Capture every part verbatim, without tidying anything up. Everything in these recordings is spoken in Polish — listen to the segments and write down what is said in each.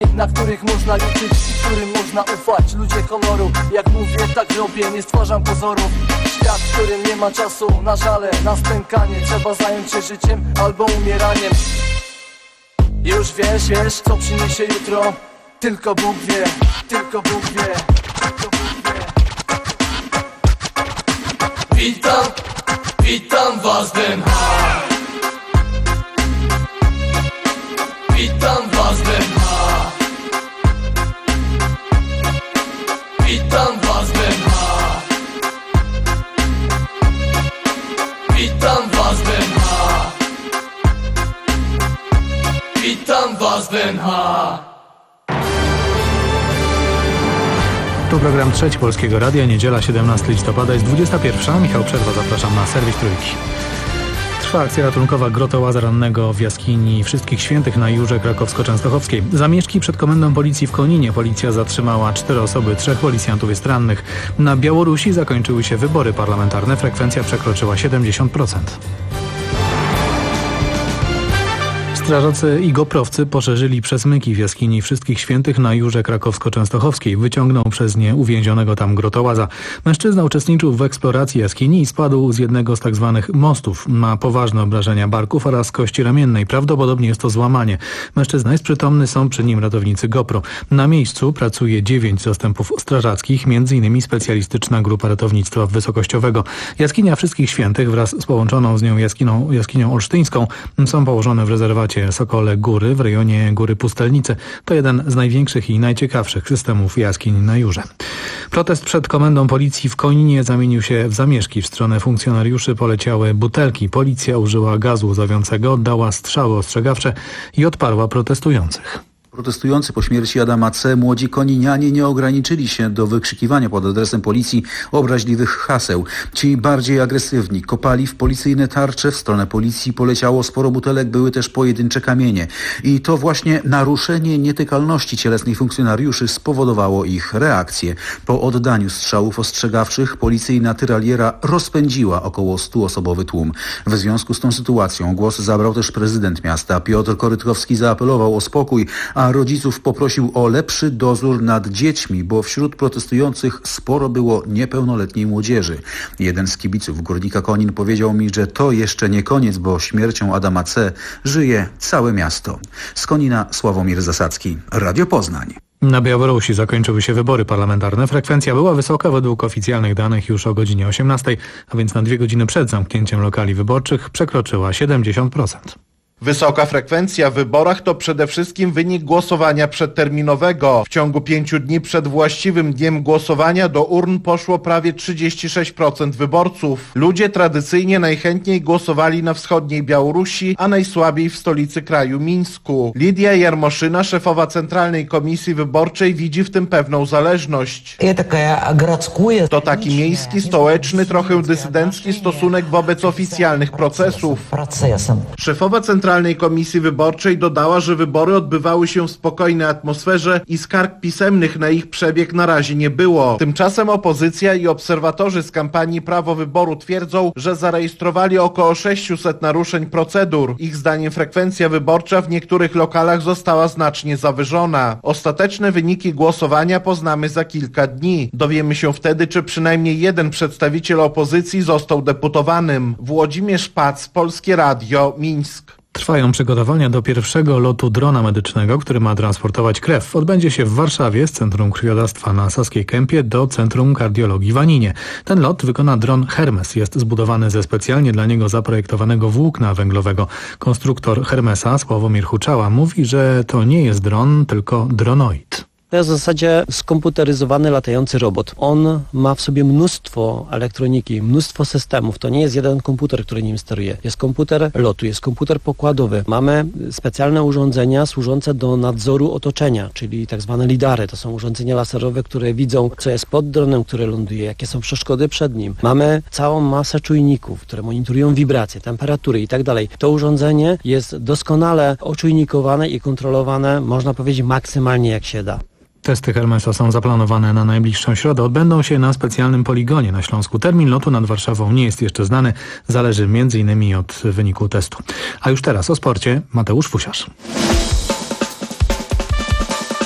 na których można liczyć i którym można ufać. Ludzie honoru, jak mówię, tak robię, nie stwarzam pozorów. Świat, w którym nie ma czasu na żale, na stękanie. Trzeba zająć się życiem albo umieraniem. Już wiesz, wiesz, co przyniesie jutro. Tylko Bóg wie, tylko Bóg wie, tylko Bóg wie. Witam, witam was, Den Haag. Witam was, Den Haag. Witam was, Den Haag. Witam was, Den Haag. Witam was, Den Haag. Tu program Trzeci Polskiego Radia, niedziela siedemnastego listopada, jest dwudziesta pierwsza. Michał Przerwa, zapraszam na serwis Trójki. Trwa akcja ratunkowa grotołaza rannego w jaskini Wszystkich Świętych na Jurze Krakowsko-Częstochowskiej. Zamieszki przed komendą policji w Koninie. Policja zatrzymała cztery osoby, trzech policjantów jest rannych. Na Białorusi zakończyły się wybory parlamentarne. Frekwencja przekroczyła siedemdziesiąt procent. Strażacy i goprowcy poszerzyli przesmyki w jaskini Wszystkich Świętych na Jurze Krakowsko-Częstochowskiej. Wyciągnął przez nie uwięzionego tam grotołaza. Mężczyzna uczestniczył w eksploracji jaskini i spadł z jednego z tak zwanych mostów. Ma poważne obrażenia barków oraz kości ramiennej. Prawdopodobnie jest to złamanie. Mężczyzna jest przytomny, są przy nim ratownicy GoPro. Na miejscu pracuje dziewięć zastępów strażackich, między innymi specjalistyczna grupa ratownictwa wysokościowego. Jaskinia Wszystkich Świętych wraz z połączoną z nią jaskiną, jaskinią olsztyńską są położone w rezerwacie Sokole Góry w rejonie Góry Pustelnicy. To jeden z największych i najciekawszych systemów jaskiń na Jurze. Protest przed komendą policji w Koninie zamienił się w zamieszki. W stronę funkcjonariuszy poleciały butelki. Policja użyła gazu łzawiącego, dała strzały ostrzegawcze i odparła protestujących. Protestujący po śmierci Adama C. młodzi koninianie nie ograniczyli się do wykrzykiwania pod adresem policji obraźliwych haseł. Ci bardziej agresywni kopali w policyjne tarcze. W stronę policji poleciało sporo butelek, były też pojedyncze kamienie. I to właśnie naruszenie nietykalności cielesnej funkcjonariuszy spowodowało ich reakcję. Po oddaniu strzałów ostrzegawczych policyjna tyraliera rozpędziła około stuosobowy tłum. W związku z tą sytuacją głos zabrał też prezydent miasta. Piotr Korytkowski zaapelował o spokój, a rodziców poprosił o lepszy dozór nad dziećmi, bo wśród protestujących sporo było niepełnoletniej młodzieży. Jeden z kibiców Górnika Konin powiedział mi, że to jeszcze nie koniec, bo śmiercią Adama C. żyje całe miasto. Z Konina Sławomir Zasadzki, Radio Poznań. Na Białorusi zakończyły się wybory parlamentarne. Frekwencja była wysoka według oficjalnych danych już o godzinie osiemnastej, a więc na dwie godziny przed zamknięciem lokali wyborczych przekroczyła siedemdziesiąt procent. Wysoka frekwencja w wyborach to przede wszystkim wynik głosowania przedterminowego. W ciągu pięciu dni przed właściwym dniem głosowania do urn poszło prawie trzydzieści sześć procent wyborców. Ludzie tradycyjnie najchętniej głosowali na wschodniej Białorusi, a najsłabiej w stolicy kraju Mińsku. Lidia Jarmoszyna, szefowa Centralnej Komisji Wyborczej, widzi w tym pewną zależność. To taki miejski, stołeczny, trochę dysydencki stosunek wobec oficjalnych procesów. Szefowa Centralnej Centralnej Komisji Wyborczej dodała, że wybory odbywały się w spokojnej atmosferze i skarg pisemnych na ich przebieg na razie nie było. Tymczasem opozycja i obserwatorzy z kampanii Prawo Wyboru twierdzą, że zarejestrowali około sześćset naruszeń procedur. Ich zdaniem frekwencja wyborcza w niektórych lokalach została znacznie zawyżona. Ostateczne wyniki głosowania poznamy za kilka dni. Dowiemy się wtedy, czy przynajmniej jeden przedstawiciel opozycji został deputowanym. Włodzimierz Pac, Polskie Radio, Mińsk. Trwają przygotowania do pierwszego lotu drona medycznego, który ma transportować krew. Odbędzie się w Warszawie z Centrum Krwiodawstwa na Saskiej Kępie do Centrum Kardiologii w Aninie. Ten lot wykona dron Hermes. Jest zbudowany ze specjalnie dla niego zaprojektowanego włókna węglowego. Konstruktor Hermesa, Sławomir Huczała, mówi, że to nie jest dron, tylko dronoid. To jest w zasadzie skomputeryzowany latający robot. On ma w sobie mnóstwo elektroniki, mnóstwo systemów. To nie jest jeden komputer, który nim steruje. Jest komputer lotu, jest komputer pokładowy. Mamy specjalne urządzenia służące do nadzoru otoczenia, czyli tak zwane lidary. To są urządzenia laserowe, które widzą, co jest pod dronem, który ląduje, jakie są przeszkody przed nim. Mamy całą masę czujników, które monitorują wibracje, temperatury i tak dalej. To urządzenie jest doskonale oczujnikowane i kontrolowane, można powiedzieć, maksymalnie jak się da. Testy Hermesa są zaplanowane na najbliższą środę. Odbędą się na specjalnym poligonie na Śląsku. Termin lotu nad Warszawą nie jest jeszcze znany. Zależy między innymi od wyniku testu. A już teraz o sporcie. Mateusz Fusiarz.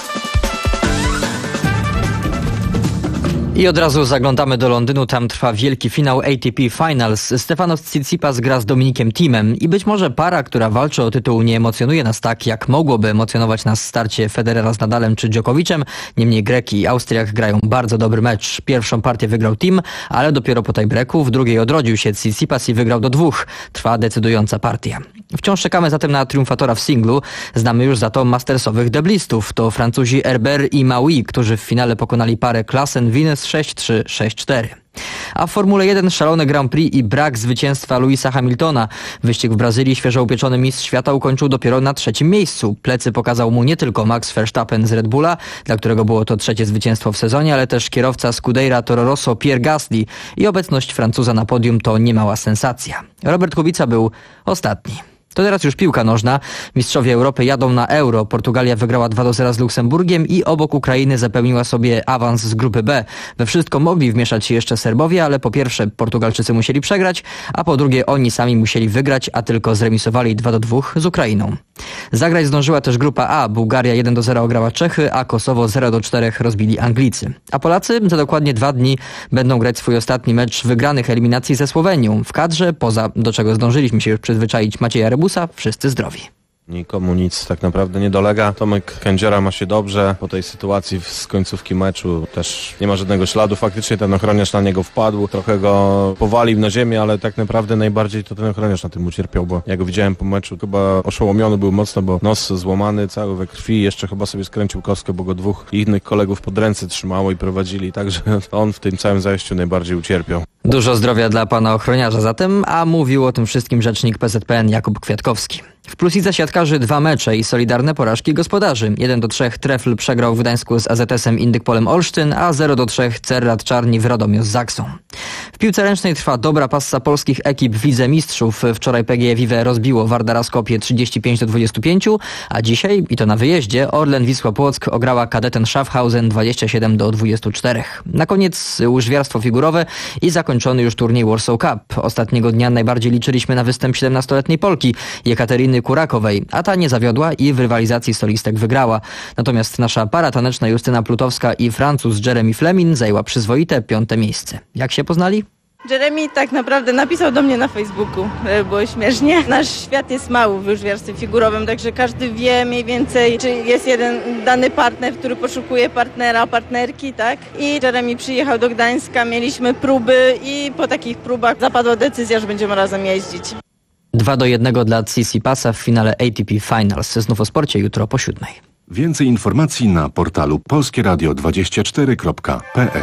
I od razu zaglądamy do Londynu, tam trwa wielki finał A T P Finals. Stefanos Tsitsipas gra z Dominikiem Thiem i być może para, która walczy o tytuł, nie emocjonuje nas tak, jak mogłoby emocjonować nas starcie Federera z Nadalem czy Djokovicem. Niemniej Greki i Austriak grają bardzo dobry mecz. Pierwszą partię wygrał Thiem, ale dopiero po tiebreaku, w drugiej odrodził się Tsitsipas i wygrał do dwóch. Trwa decydująca partia. Wciąż czekamy zatem na triumfatora w singlu. Znamy już za to mastersowych deblistów. To Francuzi Herbert i Maui, którzy w finale pokonali parę Klaassen-Wiens sześć trzy sześć cztery. A w Formule jeden szalony Grand Prix i brak zwycięstwa Lewisa Hamiltona. Wyścig w Brazylii świeżo upieczony mistrz świata ukończył dopiero na trzecim miejscu. Plecy pokazał mu nie tylko Max Verstappen z Red Bulla, dla którego było to trzecie zwycięstwo w sezonie, ale też kierowca Scuderia Toro Rosso Pierre Gasly i obecność Francuza na podium to niemała sensacja. Robert Kubica był ostatni. To teraz już piłka nożna. Mistrzowie Europy jadą na Euro. Portugalia wygrała dwa do zera z Luksemburgiem i obok Ukrainy zapewniła sobie awans z grupy B. We wszystko mogli wmieszać się jeszcze Serbowie, ale po pierwsze Portugalczycy musieli przegrać, a po drugie oni sami musieli wygrać, a tylko zremisowali dwa do dwóch z Ukrainą. Zagrać zdążyła też grupa A. Bułgaria jeden do zera ograła Czechy, a Kosowo zero do czterech rozbili Anglicy. A Polacy za dokładnie dwa dni będą grać swój ostatni mecz wygranych eliminacji ze Słowenią. W kadrze, poza do czego zdążyliśmy się już przyzwyczaić, Macieja Rebusa, wszyscy zdrowi. Nikomu nic tak naprawdę nie dolega. Tomek Kędziora ma się dobrze. Po tej sytuacji z końcówki meczu też nie ma żadnego śladu. Faktycznie ten ochroniarz na niego wpadł. Trochę go powalił na ziemię, ale tak naprawdę najbardziej to ten ochroniarz na tym ucierpiał, bo ja go widziałem po meczu. Chyba oszołomiony był mocno, bo nos złamany, cały we krwi. Jeszcze chyba sobie skręcił kostkę, bo go dwóch innych kolegów pod ręce trzymało i prowadzili. Także on w tym całym zajściu najbardziej ucierpiał. Dużo zdrowia dla pana ochroniarza zatem, a mówił o tym wszystkim rzecznik P Z P N Jakub Kwiatkowski. W plusidze siatkarzy dwa mecze i solidarne porażki gospodarzy. jeden do trzech Trefl przegrał w Gdańsku z A Z S-em Indykpolem Olsztyn, a zero do trzech Cerrat Czarni w Radomiu z Zaksą. W piłce ręcznej trwa dobra passa polskich ekip w Lidze Mistrzów. Wczoraj P G E Vive rozbiło Wardara Skopje trzydzieści pięć do dwudziestu pięciu, a dzisiaj, i to na wyjeździe, Orlen Wisła Płock ograła Kadeten Schaffhausen dwadzieścia siedem do dwudziestu czterech. Na koniec łyżwiarstwo figurowe i zakończony już turniej Warsaw Cup. Ostatniego dnia najbardziej liczyliśmy na występ siedemnastoletniej Polki Jekateryny Kurakowej, a ta nie zawiodła i w rywalizacji solistek wygrała. Natomiast nasza para taneczna Justyna Plutowska i Francuz Jeremy Flemin zajęła przyzwoite piąte miejsce. Jak się poznali? Jeremy tak naprawdę napisał do mnie na Facebooku, było śmiesznie. Nasz świat jest mały w łyżwiarstwie figurowym, także każdy wie mniej więcej, czy jest jeden dany partner, który poszukuje partnera, partnerki, tak? I Jeremy przyjechał do Gdańska, mieliśmy próby i po takich próbach zapadła decyzja, że będziemy razem jeździć. dwa do jednego dla Tsitsipasa w finale A T P Finals. Znów o sporcie jutro po siódmej. Więcej informacji na portalu polskie radio dwadzieścia cztery kropka p l.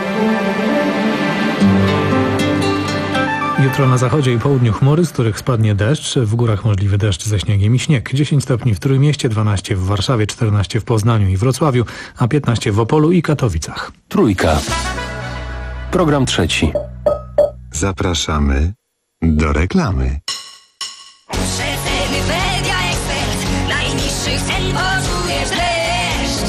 Jutro na zachodzie i południu chmury, z których spadnie deszcz. W górach możliwy deszcz ze śniegiem i śnieg. dziesięć stopni w Trójmieście, dwanaście w Warszawie, czternaście w Poznaniu i Wrocławiu, a piętnaście w Opolu i Katowicach. Trójka. Program trzeci. Zapraszamy do reklamy. Przeceny Media Expert. Najniższych cen poczujesz dreszcz.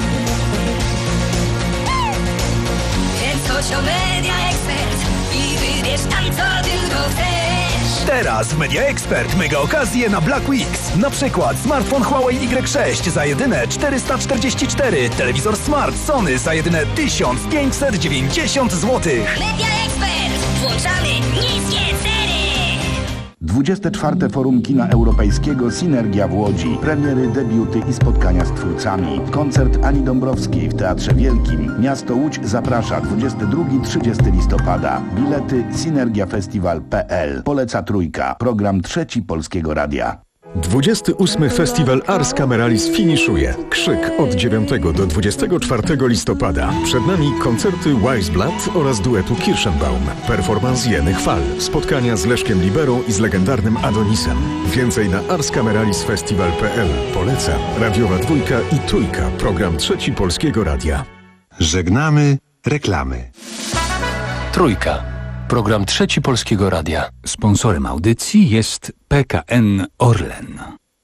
Więc chodź o Media Expert i wybierz tam co tylko chcesz. Teraz w Media Expert mega okazje na Black Weeks. Na przykład smartfon Huawei Y sześć za jedyne czterysta czterdzieści cztery, telewizor Smart Sony za jedyne tysiąc pięćset dziewięćdziesiąt złotych. Media Expert. Włączamy niskie ceny. dwudzieste czwarte Forum Kina Europejskiego Synergia w Łodzi. Premiery, debiuty i spotkania z twórcami. Koncert Ani Dąbrowskiej w Teatrze Wielkim. Miasto Łódź zaprasza dwudziestego drugiego do trzydziestego listopada. Bilety synergiafestiwal kropka p l. Poleca Trójka. Program trzeci Polskiego Radia. dwudziesty ósmy Festiwal Ars Cameralis finiszuje. Krzyk od dziewiątego do dwudziestego czwartego listopada. Przed nami koncerty Weissblatt oraz duetu Kirschenbaum. Performans Jeny Chwal. Spotkania z Leszkiem Liberą i z legendarnym Adonisem. Więcej na ars cameralis festival kropka p l. Polecam. Radiowa Dwójka i Trójka. Program trzeci Polskiego Radia. Żegnamy reklamy. Trójka. Program trzeci Polskiego Radia. Sponsorem audycji jest P K N Orlen.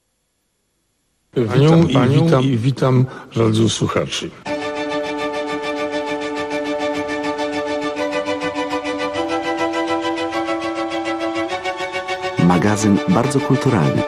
W nią i witam, i witam radiosłuchaczy. Magazyn bardzo kulturalny.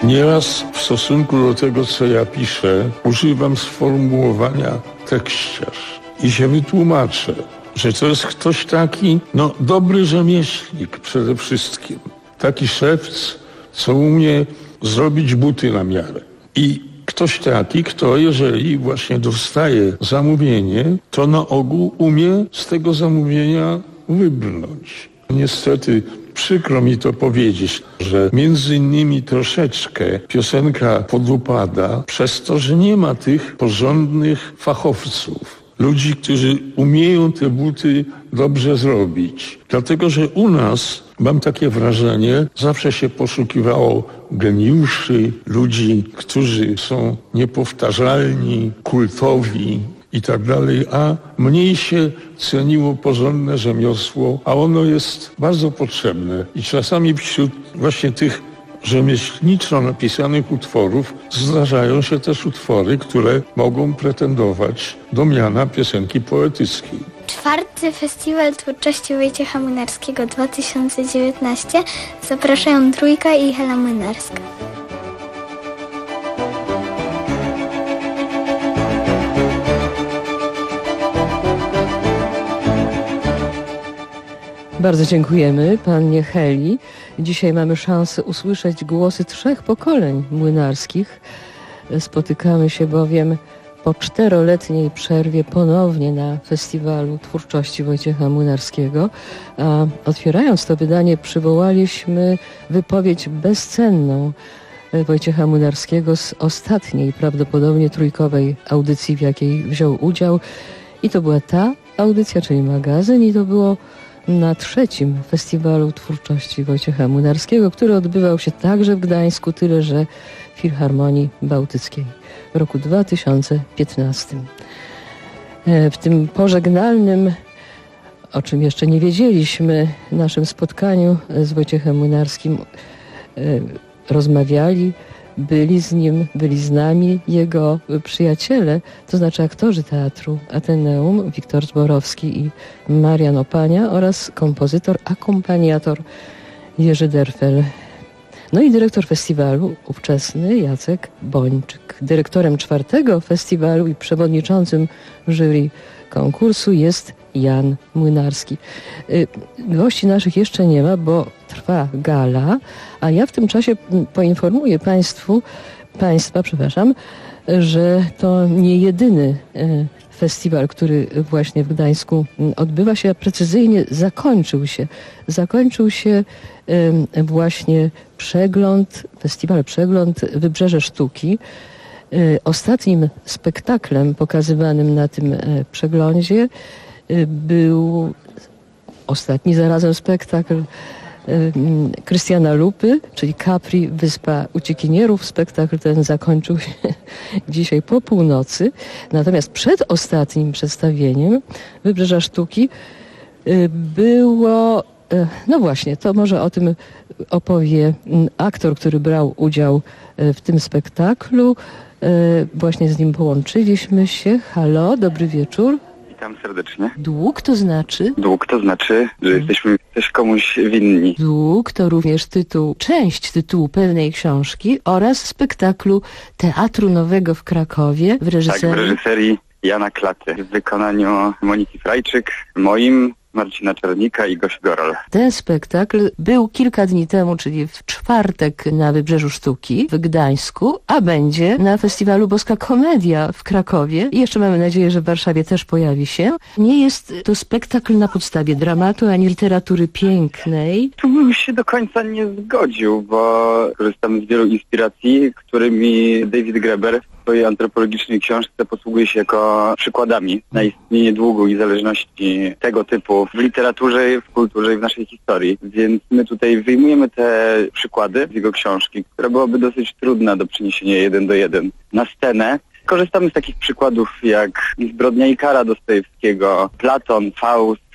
Nieraz w stosunku do tego, co ja piszę, używam sformułowania tekściarz i się wytłumaczę, że to jest ktoś taki, no dobry rzemieślnik przede wszystkim. Taki szewc, co umie zrobić buty na miarę. I ktoś taki, kto jeżeli właśnie dostaje zamówienie, to na ogół umie z tego zamówienia wybrnąć. Niestety przykro mi to powiedzieć, że między innymi troszeczkę piosenka podupada przez to, że nie ma tych porządnych fachowców. Ludzi, którzy umieją te buty dobrze zrobić. Dlatego, że u nas, mam takie wrażenie, zawsze się poszukiwało geniuszy, ludzi, którzy są niepowtarzalni, kultowi i tak dalej, a mniej się ceniło porządne rzemiosło, a ono jest bardzo potrzebne. I czasami wśród właśnie tych rzemieślniczo napisanych utworów zdarzają się też utwory, które mogą pretendować do miana piosenki poetyckiej. Czwarty Festiwal Twórczości Wojciecha Młynarskiego dwa tysiące dziewiętnaście. Zapraszają Trójka i Hela Młynarska. Bardzo dziękujemy pannie Heli. Dzisiaj mamy szansę usłyszeć głosy trzech pokoleń młynarskich. Spotykamy się bowiem po czteroletniej przerwie ponownie na Festiwalu Twórczości Wojciecha Młynarskiego. A otwierając to wydanie przywołaliśmy wypowiedź bezcenną Wojciecha Młynarskiego z ostatniej, prawdopodobnie trójkowej audycji, w jakiej wziął udział. I to była ta audycja, czyli magazyn, i to było na trzecim Festiwalu Twórczości Wojciecha Młynarskiego, który odbywał się także w Gdańsku, tyle że w Filharmonii Bałtyckiej w roku dwa tysiące piętnastym. W tym pożegnalnym, o czym jeszcze nie wiedzieliśmy, naszym spotkaniu z Wojciechem Młynarskim rozmawiali, byli z nim, byli z nami jego przyjaciele, to znaczy aktorzy Teatru Ateneum, Wiktor Zborowski i Marian Opania oraz kompozytor, akompaniator Jerzy Derfel. No i dyrektor festiwalu, ówczesny Jacek Bończyk. Dyrektorem czwartego festiwalu i przewodniczącym jury konkursu jest Jan Młynarski. Gości naszych jeszcze nie ma, bo trwa gala, a ja w tym czasie poinformuję Państwu, Państwa, przepraszam, że to nie jedyny festiwal, który właśnie w Gdańsku odbywa się, a precyzyjnie zakończył się. Zakończył się właśnie przegląd, festiwal Przegląd Wybrzeże Sztuki. Ostatnim spektaklem pokazywanym na tym przeglądzie był ostatni zarazem spektakl Krystiana Lupy, czyli Capri, Wyspa Uciekinierów. Spektakl ten zakończył się dzisiaj po północy. Natomiast przed ostatnim przedstawieniem Wybrzeża Sztuki było, no właśnie, to może o tym opowie aktor, który brał udział w tym spektaklu. Właśnie z nim połączyliśmy się. Halo, dobry wieczór. Witam serdecznie. Dług to znaczy? Dług to znaczy, że jesteśmy też komuś winni. Dług to również tytuł, część tytułu pewnej książki oraz spektaklu Teatru Nowego w Krakowie w reżyserii... Tak, w reżyserii Jana Klaty. W wykonaniu Moniki Frajczyk, moim, Marcina Czernika i Gosi Goral. Ten spektakl był kilka dni temu, czyli w czwartek na Wybrzeżu Sztuki w Gdańsku, a będzie na festiwalu Boska Komedia w Krakowie i jeszcze mamy nadzieję, że w Warszawie też pojawi się. Nie jest to spektakl na podstawie dramatu ani literatury pięknej. Tu bym się do końca nie zgodził, bo korzystam z wielu inspiracji, którymi David Graeber w swojej antropologicznej książce posługuje się jako przykładami na istnienie długu i zależności tego typu w literaturze, w kulturze i w naszej historii. Więc my tutaj wyjmujemy te przykłady z jego książki, która byłaby dosyć trudna do przeniesienia jeden do jeden na scenę. Korzystamy z takich przykładów jak Zbrodnia i kara Dostojewskiego, Platon, Faust,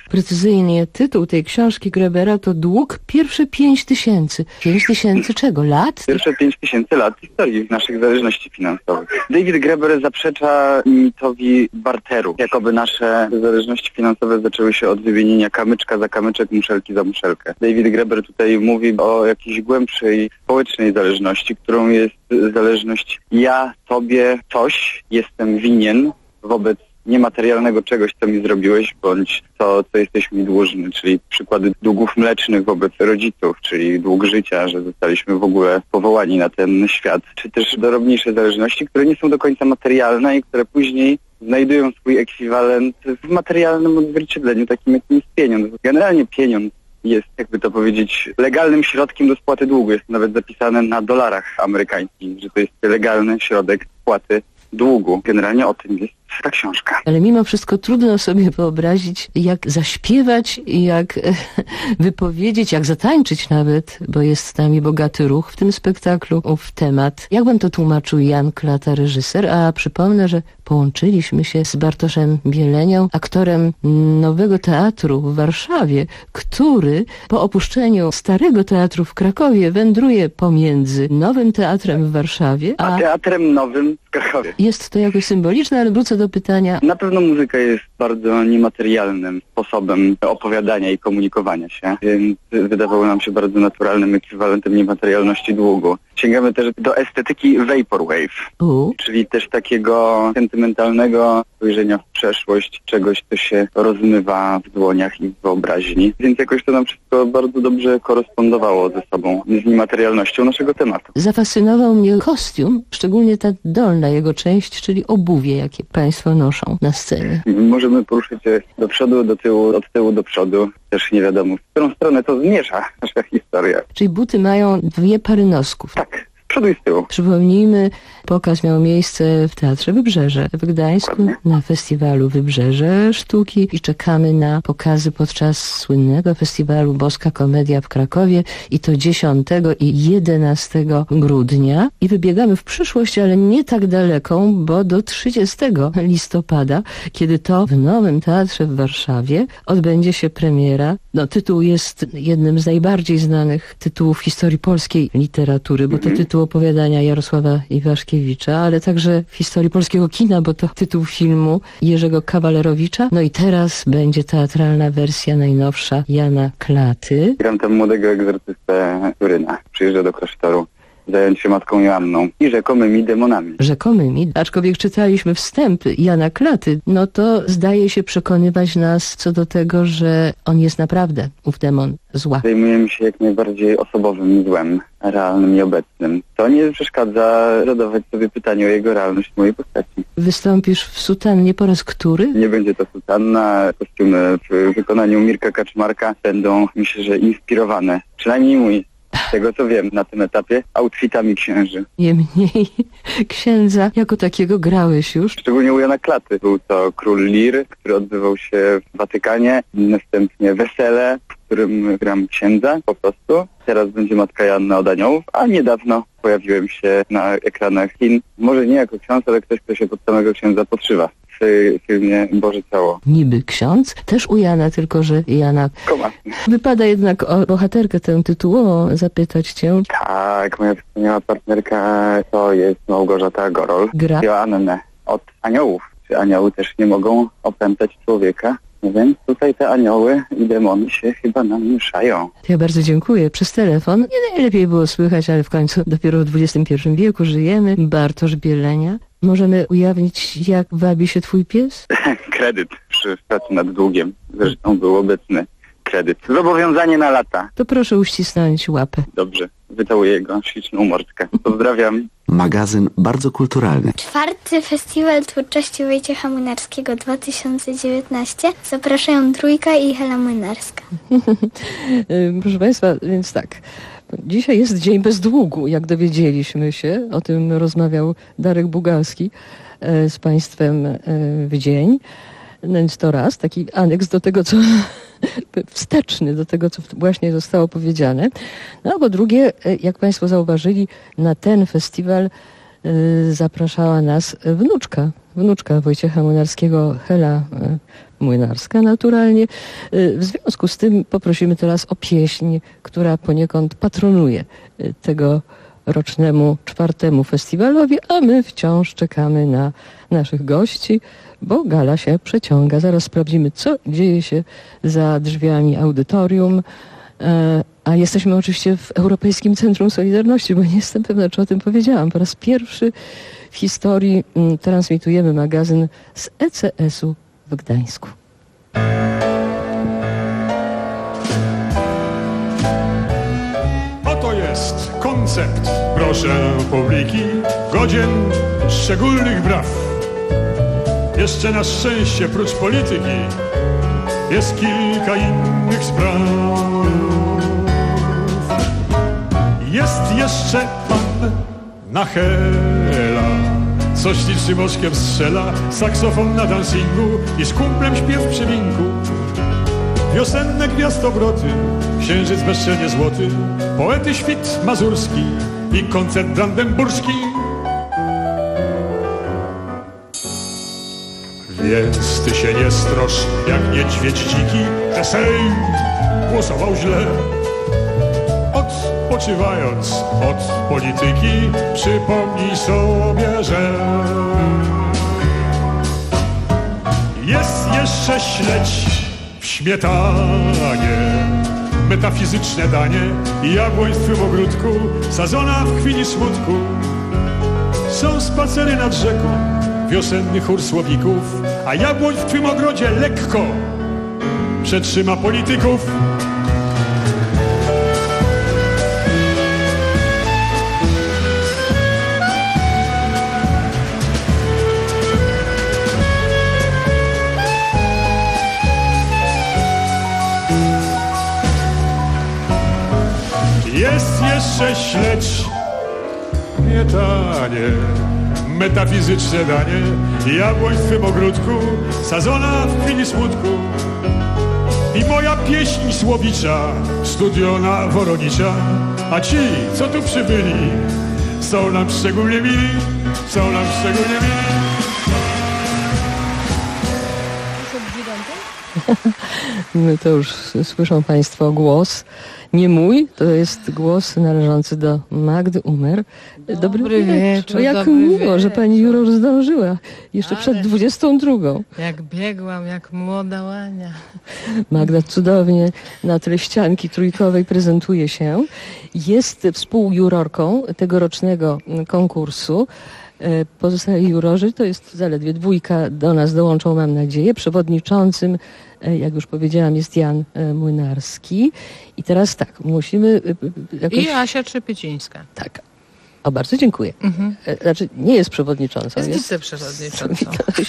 Precyzyjnie tytuł tej książki Grebera to Dług pierwsze pięć tysięcy. Pięć tysięcy czego? Lat? Pierwsze pięć tysięcy lat historii naszych zależności finansowych. David Graeber zaprzecza mitowi barteru. Jakoby nasze zależności finansowe zaczęły się od wymienienia kamyczka za kamyczek, muszelki za muszelkę. David Graeber tutaj mówi o jakiejś głębszej społecznej zależności, którą jest zależność ja, tobie, coś jestem winien wobec niematerialnego czegoś, co mi zrobiłeś, bądź to, co jesteś mi dłużny, czyli przykłady długów mlecznych wobec rodziców, czyli dług życia, że zostaliśmy w ogóle powołani na ten świat, czy też drobniejsze zależności, które nie są do końca materialne i które później znajdują swój ekwiwalent w materialnym odzwierciedleniu, takim jakim jest pieniądz. Generalnie pieniądz jest, jakby to powiedzieć, legalnym środkiem do spłaty długu. Jest nawet zapisane na dolarach amerykańskich, że to jest legalny środek spłaty długu. Generalnie o tym jest ta książka. Ale mimo wszystko trudno sobie wyobrazić, jak zaśpiewać, jak wypowiedzieć, jak zatańczyć nawet, bo jest z nami bogaty ruch w tym spektaklu, w temat. Jak bym to tłumaczył Jan Klata, reżyser, a przypomnę, że połączyliśmy się z Bartoszem Bielenią, aktorem Nowego Teatru w Warszawie, który po opuszczeniu Starego Teatru w Krakowie wędruje pomiędzy Nowym Teatrem w Warszawie, a, a Teatrem Nowym w Krakowie. Jest to jakoś symboliczne, ale wrócę do pytania. Na pewno muzyka jest bardzo niematerialnym sposobem opowiadania i komunikowania się, więc wydawało nam się bardzo naturalnym ekwiwalentem niematerialności długu. Sięgamy też do estetyki Vaporwave, U. czyli też takiego sentymentalnego spojrzenia w przeszłość, czegoś, co się rozmywa w dłoniach i w wyobraźni. Więc jakoś to nam wszystko bardzo dobrze korespondowało ze sobą, z niematerialnością naszego tematu. Zafascynował mnie kostium, szczególnie ta dolna jego część, czyli obuwie, jakie państwo noszą na scenie. Możemy poruszyć się do przodu, do tyłu, od tyłu do przodu. Też nie wiadomo, w którą stronę to zmierza nasza historia. Czyli buty mają dwie pary nosków. Tak, z przodu i z tyłu. Przypomnijmy, pokaz miał miejsce w Teatrze Wybrzeże w Gdańsku, Dokładnie. Na festiwalu Wybrzeże Sztuki i czekamy na pokazy podczas słynnego festiwalu Boska Komedia w Krakowie i to dziesiątego i jedenastego grudnia. I wybiegamy w przyszłość, ale nie tak daleką, bo do trzydziestego listopada, kiedy to w Nowym Teatrze w Warszawie odbędzie się premiera. No, tytuł jest jednym z najbardziej znanych tytułów w historii polskiej literatury, bo to tytuł opowiadania Jarosława Iwaszkiewicza, ale także w historii polskiego kina, bo to tytuł filmu Jerzego Kawalerowicza. No i teraz będzie teatralna wersja najnowsza Jana Klaty. Gram tam młodego egzorcystę Turyna. Przyjeżdża do klasztoru zająć się matką Joanną i rzekomymi demonami. Rzekomymi? Aczkolwiek czytaliśmy wstęp Jana Klaty, no to zdaje się przekonywać nas co do tego, że on jest naprawdę, ów demon, zła. Zajmujemy się jak najbardziej osobowym złem, realnym i obecnym. To nie przeszkadza zadawać sobie pytanie o jego realność w mojej postaci. Wystąpisz w sutannie po raz który? Nie będzie to sutanna. Kostiumy w wykonaniu Mirka Kaczmarka będą, myślę, że inspirowane. Przynajmniej mój. Z tego co wiem na tym etapie, outfitami księży. Niemniej księdza jako takiego grałeś już? Szczególnie u Jana Klaty. Był to Król Lir, który odbywał się w Watykanie. Następnie Wesele, w którym gram księdza po prostu. Teraz będzie Matka Joanna od Aniołów, a niedawno pojawiłem się na ekranach kin. Może nie jako ksiądz, ale ktoś, kto się pod samego księdza podszywa. W filmie Boże Ciało. Niby ksiądz, też u Jana, tylko że Jana... Koma. Wypada jednak o bohaterkę tę tytułową zapytać cię. Tak, moja wspaniała partnerka to jest Małgorzata Gorol. Gra? Joannę od Aniołów. Czy anioły też nie mogą opętać człowieka? Więc tutaj te anioły i demony się chyba nam mieszają. Ja bardzo dziękuję. Przez telefon nie najlepiej było słychać, ale w końcu dopiero w dwudziestym pierwszym wieku żyjemy. Bartosz Bielenia. Możemy ujawnić, jak wabi się twój pies? Kredyt przy pracy nad długiem. Zresztą był obecny kredyt. Zobowiązanie na lata. To proszę uścisnąć łapę. Dobrze. Wycałuję jego śliczną mordkę. Pozdrawiam. Magazyn bardzo kulturalny. Czwarty Festiwal Twórczości Wojciecha Młynarskiego dwa tysiące dziewiętnaście. Zapraszają Trójka i Hela Młynarska. Proszę Państwa, więc tak. Dzisiaj jest Dzień Bez Długu, jak dowiedzieliśmy się. O tym rozmawiał Darek Bugalski z Państwem w dzień. No więc to raz, taki aneks do tego, co wsteczny do tego, co właśnie zostało powiedziane. No a po drugie, jak Państwo zauważyli, na ten festiwal zapraszała nas wnuczka, wnuczka Wojciecha Młynarskiego, Hela Młynarska naturalnie. W związku z tym poprosimy teraz o pieśń, która poniekąd patronuje tego rocznemu czwartemu festiwalowi, a my wciąż czekamy na naszych gości, bo gala się przeciąga. Zaraz sprawdzimy, co dzieje się za drzwiami audytorium. A jesteśmy oczywiście w Europejskim Centrum Solidarności, bo nie jestem pewna, czy o tym powiedziałam. Po raz pierwszy w historii transmitujemy magazyn z E C S-u w Gdańsku. Oto jest koncept, proszę publiki, godzien szczególnych braw. Jeszcze na szczęście, prócz polityki, jest kilka innych spraw. Jest jeszcze pan Nachela, co ślicznym oczkiem strzela, saksofon na dancingu i z kumplem śpiew przy winku. Wiosenne gwiazdobroty, księżyc bezczelnie złoty, poety świt mazurski i koncert brandenburski. Więc ty się nie strosz, jak niedźwiedź dziki, że Sejm głosował źle. Odpoczywając od polityki, przypomnij sobie, że jest jeszcze śledź w śmietanie, metafizyczne danie, jabłoń w twym ogródku, sadzona w chwili smutku. Są spacery nad rzeką, wiosenny chór słowików, a jabłoń w twym ogrodzie lekko przetrzyma polityków. Jest jeszcze śledź, mietanie, metafizyczne danie, jabłoń w twym ogródku, sadzona w chwili smutku. I moja pieśń słowicza, studiona Woronicza, a ci, co tu przybyli, są nam szczególnie mili, są nam szczególnie mili. No to już słyszą Państwo głos. Nie mój, to jest głos należący do Magdy Umer. Dobry, dobry wieczór. wieczór jak dobry miło, wieczór. że Pani juror zdążyła. Jeszcze Ale przed dwudziestą drugą. Jak biegłam, jak młoda łania. Magda cudownie na tle ścianki trójkowej prezentuje się. Jest współjurorką tegorocznego konkursu. Pozostali jurorzy, to jest zaledwie dwójka, do nas dołączą, mam nadzieję. Przewodniczącym, jak już powiedziałam, jest Jan Młynarski. I teraz tak, musimy jakoś... I Asia Trzepiecińska. Tak. O, bardzo dziękuję. Mhm. Znaczy, nie jest przewodniczącą. Jest wiceprzewodniczącą.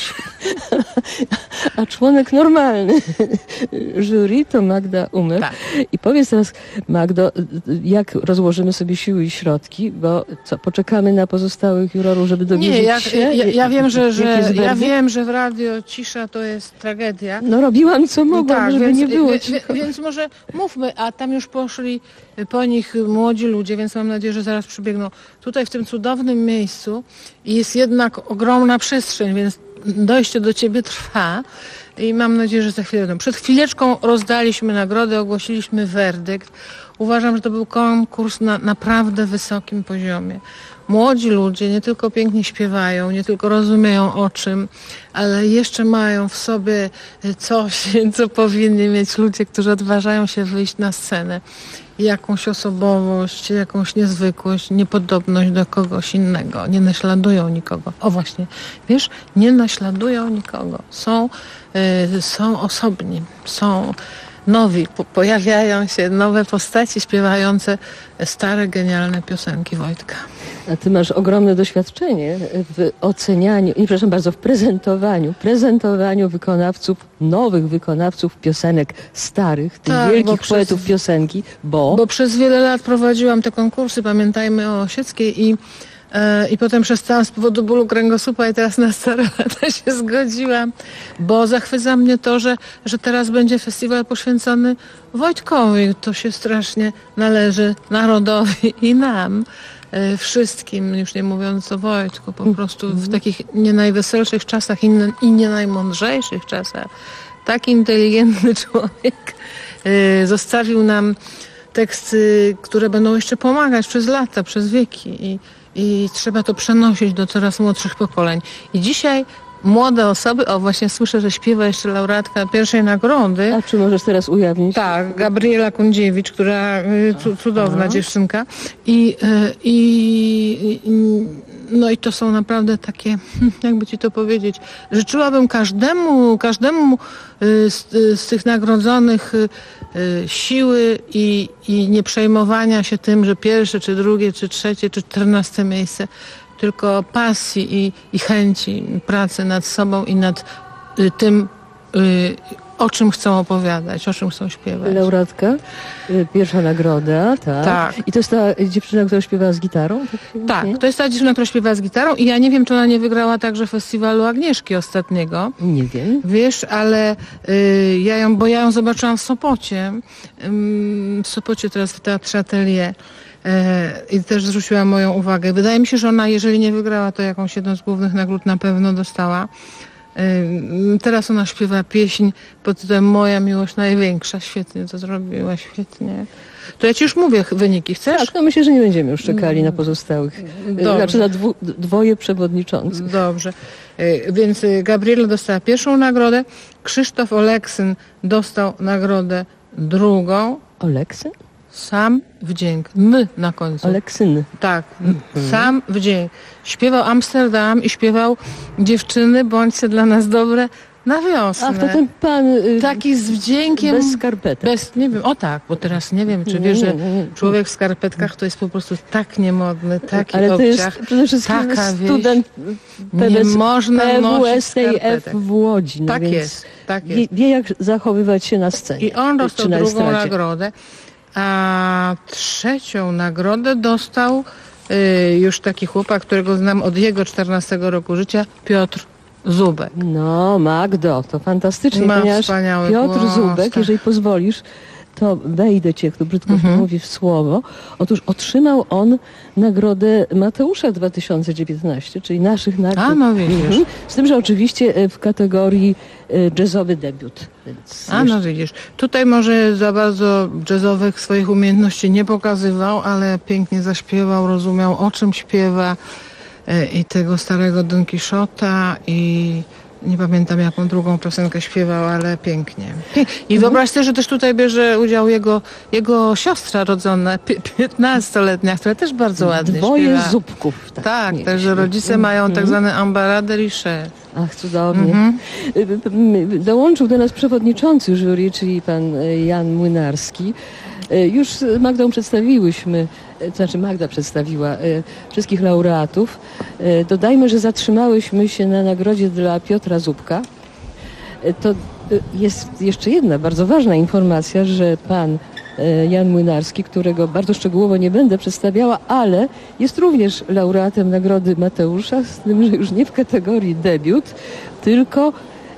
A członek normalny jury to Magda Umer. Tak. I powiedz teraz, Magdo, jak rozłożymy sobie siły i środki, bo co, poczekamy na pozostałych jurorów, żeby dowiedzieć nie, jak, się? Ja, ja, wiem, że, że, ja werdykt? wiem, że w radio cisza to jest tragedia. No robiłam co mogłam, no tak, żeby więc, nie było wie, cicho. Więc może mówmy, a tam już poszli po nich młodzi ludzie, więc mam nadzieję, że zaraz przybiegną. Tutaj w tym cudownym miejscu jest jednak ogromna przestrzeń, więc dojście do ciebie trwa i mam nadzieję, że za chwilę będą. Przed chwileczką rozdaliśmy nagrody, ogłosiliśmy werdykt. Uważam, że to był konkurs na naprawdę wysokim poziomie. Młodzi ludzie nie tylko pięknie śpiewają, nie tylko rozumieją o czym, ale jeszcze mają w sobie coś, co powinni mieć ludzie, którzy odważają się wyjść na scenę. Jakąś osobowość, jakąś niezwykłość, niepodobność do kogoś innego. Nie naśladują nikogo. O właśnie, wiesz, nie naśladują nikogo. Są, y, są osobni, są nowi, po, pojawiają się nowe postaci śpiewające stare, genialne piosenki Wojtka. A ty masz ogromne doświadczenie w ocenianiu, nie przepraszam bardzo, w prezentowaniu, prezentowaniu wykonawców, nowych wykonawców piosenek starych, tych tak, wielkich przez, poetów piosenki, bo... Bo przez wiele lat prowadziłam te konkursy, pamiętajmy o Osieckiej i I potem przestałam z powodu bólu kręgosłupa i teraz na stare lata się zgodziłam, bo zachwyca mnie to, że, że teraz będzie festiwal poświęcony Wojtkowi. To się strasznie należy narodowi i nam, wszystkim, już nie mówiąc o Wojtku, po prostu w takich nie najweselszych czasach i nie najmądrzejszych czasach taki inteligentny człowiek y, zostawił nam teksty, które będą jeszcze pomagać przez lata, przez wieki i, i trzeba to przenosić do coraz młodszych pokoleń. I dzisiaj młode osoby, o właśnie słyszę, że śpiewa jeszcze laureatka pierwszej nagrody. A czy możesz teraz ujawnić? Tak, Gabriela Kundziewicz, która cu, cudowna Aha. dziewczynka. I, i, i no i to są naprawdę takie, jakby ci to powiedzieć, życzyłabym każdemu, każdemu z, z tych nagrodzonych siły i, i nie przejmowania się tym, że pierwsze, czy drugie, czy trzecie, czy czternaste miejsce, tylko pasji i, i chęci pracy nad sobą i nad y, tym, y, o czym chcą opowiadać, o czym chcą śpiewać. Laureatka, y, pierwsza nagroda, tak. tak. I to jest ta dziewczyna, która śpiewa z gitarą? Tak, tak to jest ta dziewczyna, która śpiewa z gitarą i ja nie wiem, czy ona nie wygrała także festiwalu Agnieszki ostatniego. Nie wiem. Wiesz, ale y, ja ją, bo ja ją zobaczyłam w Sopocie, y, w Sopocie teraz w Teatrze Atelier. I też zwróciła moją uwagę. Wydaje mi się, że ona, jeżeli nie wygrała, to jakąś jedną z głównych nagród na pewno dostała. Teraz ona śpiewa pieśń pod tytułem Moja miłość największa. Świetnie to zrobiła, świetnie. To ja ci już mówię wyniki. Chcesz? Tak, no myślę, że nie będziemy już czekali na pozostałych. Dobrze. Znaczy na dwu, dwoje przewodniczących. Dobrze. Więc Gabriela dostała pierwszą nagrodę. Krzysztof Oleksyn dostał nagrodę drugą. Oleksyn? Sam wdzięk. My na końcu. Oleksyn. Tak. Mhm. Sam wdzięk. Śpiewał Amsterdam i śpiewał Dziewczyny, bądźcie dla nas dobre na wiosnę. Ach, to ten pan... Y, taki z wdziękiem. Bez skarpetek. Bez, nie wiem, o tak, bo teraz nie wiem, czy wiesz, że człowiek w skarpetkach to jest po prostu tak niemodny, taki Ale to obciach, jest przede wszystkim taka student wieś, nie można P W nosić S T I F w Łodzi. No tak więc jest, tak jest. Wie, wie, jak zachowywać się na scenie. I on dostał drugą nagrodę. A trzecią nagrodę dostał y, już taki chłopak, którego znam od jego czternastego roku życia, Piotr Zubek. No, Magdo, to fantastycznie, Ma ponieważ Piotr głos, Zubek, tak. jeżeli pozwolisz, to wejdę cię, jak to brzydko Mhm. się mówi w słowo. Otóż otrzymał on nagrodę Mateusza dwa tysiące dziewiętnaście, czyli naszych nagród. A, no widzisz. Mhm. Z tym, że oczywiście w kategorii jazzowy debiut. Więc A no widzisz, tutaj może za bardzo jazzowych swoich umiejętności nie pokazywał, ale pięknie zaśpiewał, rozumiał o czym śpiewa i tego starego Don Quixota i nie pamiętam jaką drugą piosenkę śpiewał, ale pięknie. I wyobraź sobie, że też tutaj bierze udział jego, jego siostra rodzona, piętnastoletnia, która też bardzo ładnie Dwoje śpiewa. zupków. Tak, tak także rodzice mm. mają tak zwany ambaradę riche. Ach, cudownie. Mm-hmm. Dołączył do nas przewodniczący jury, czyli pan Jan Młynarski. Już z Magdą przedstawiłyśmy, to znaczy Magda przedstawiła wszystkich laureatów. Dodajmy, że zatrzymałyśmy się na nagrodzie dla Piotra Zubka. To jest jeszcze jedna bardzo ważna informacja, że pan Jan Młynarski, którego bardzo szczegółowo nie będę przedstawiała, ale jest również laureatem nagrody Mateusza, z tym, że już nie w kategorii debiut, tylko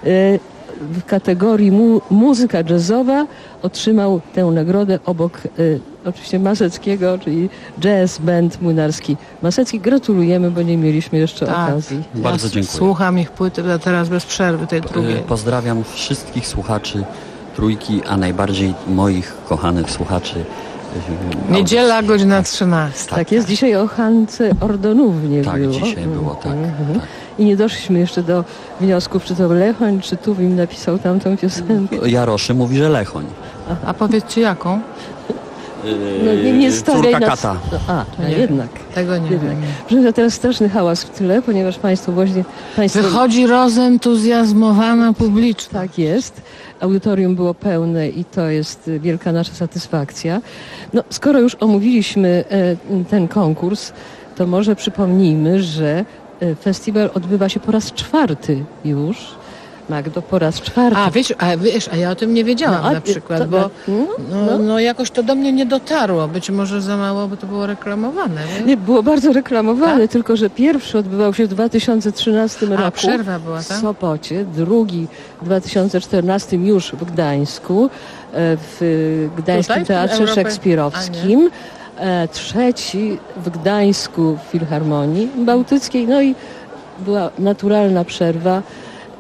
w kategorii mu- muzyka jazzowa otrzymał tę nagrodę obok y, oczywiście Maseckiego, czyli Jazz Band Młynarski Masecki. Gratulujemy, bo nie mieliśmy jeszcze tak. okazji. Bardzo ja dziękuję. Słucham ich płyty teraz bez przerwy, tej drugiej. Pozdrawiam wszystkich słuchaczy Trójki, a najbardziej moich kochanych słuchaczy. Niedziela, godzina trzynasta. Tak, tak jest. Dzisiaj o Hance Ordonównie tak, było. Tak, dzisiaj było, tak, mhm. tak. I nie doszliśmy jeszcze do wniosków, czy to Lechoń, czy Tuwim napisał tamtą piosenkę. Jaroszy mówi, że Lechoń. A, a powiedzcie jaką? No nie, nie stawiaj Córka nas... kata. No, a, no nie, jednak. Tego nie jednak. wiem. Proszę, teraz straszny hałas w tyle, ponieważ Państwo właśnie... Państwo... Wychodzi rozentuzjazmowana publiczność. Tak jest. Audytorium było pełne i to jest wielka nasza satysfakcja. No, skoro już omówiliśmy e, ten konkurs, to może przypomnijmy, że e, festiwal odbywa się po raz czwarty już. Magdo, po raz czwarty. A wiesz, a, wiesz, a ja o tym nie wiedziałam no, a, na przykład, to, bo no, no, no. no jakoś to do mnie nie dotarło. Być może za mało, bo to było reklamowane. Nie? Nie, było bardzo reklamowane, tak? tylko że pierwszy odbywał się w dwa tysiące trzynastym a, roku przerwa była, tak? w Sopocie, drugi w dwa tysiące czternastym już w Gdańsku, w Gdańskim Tutaj, Teatrze Europy... Szekspirowskim, trzeci w Gdańsku w Filharmonii Bałtyckiej, no i była naturalna przerwa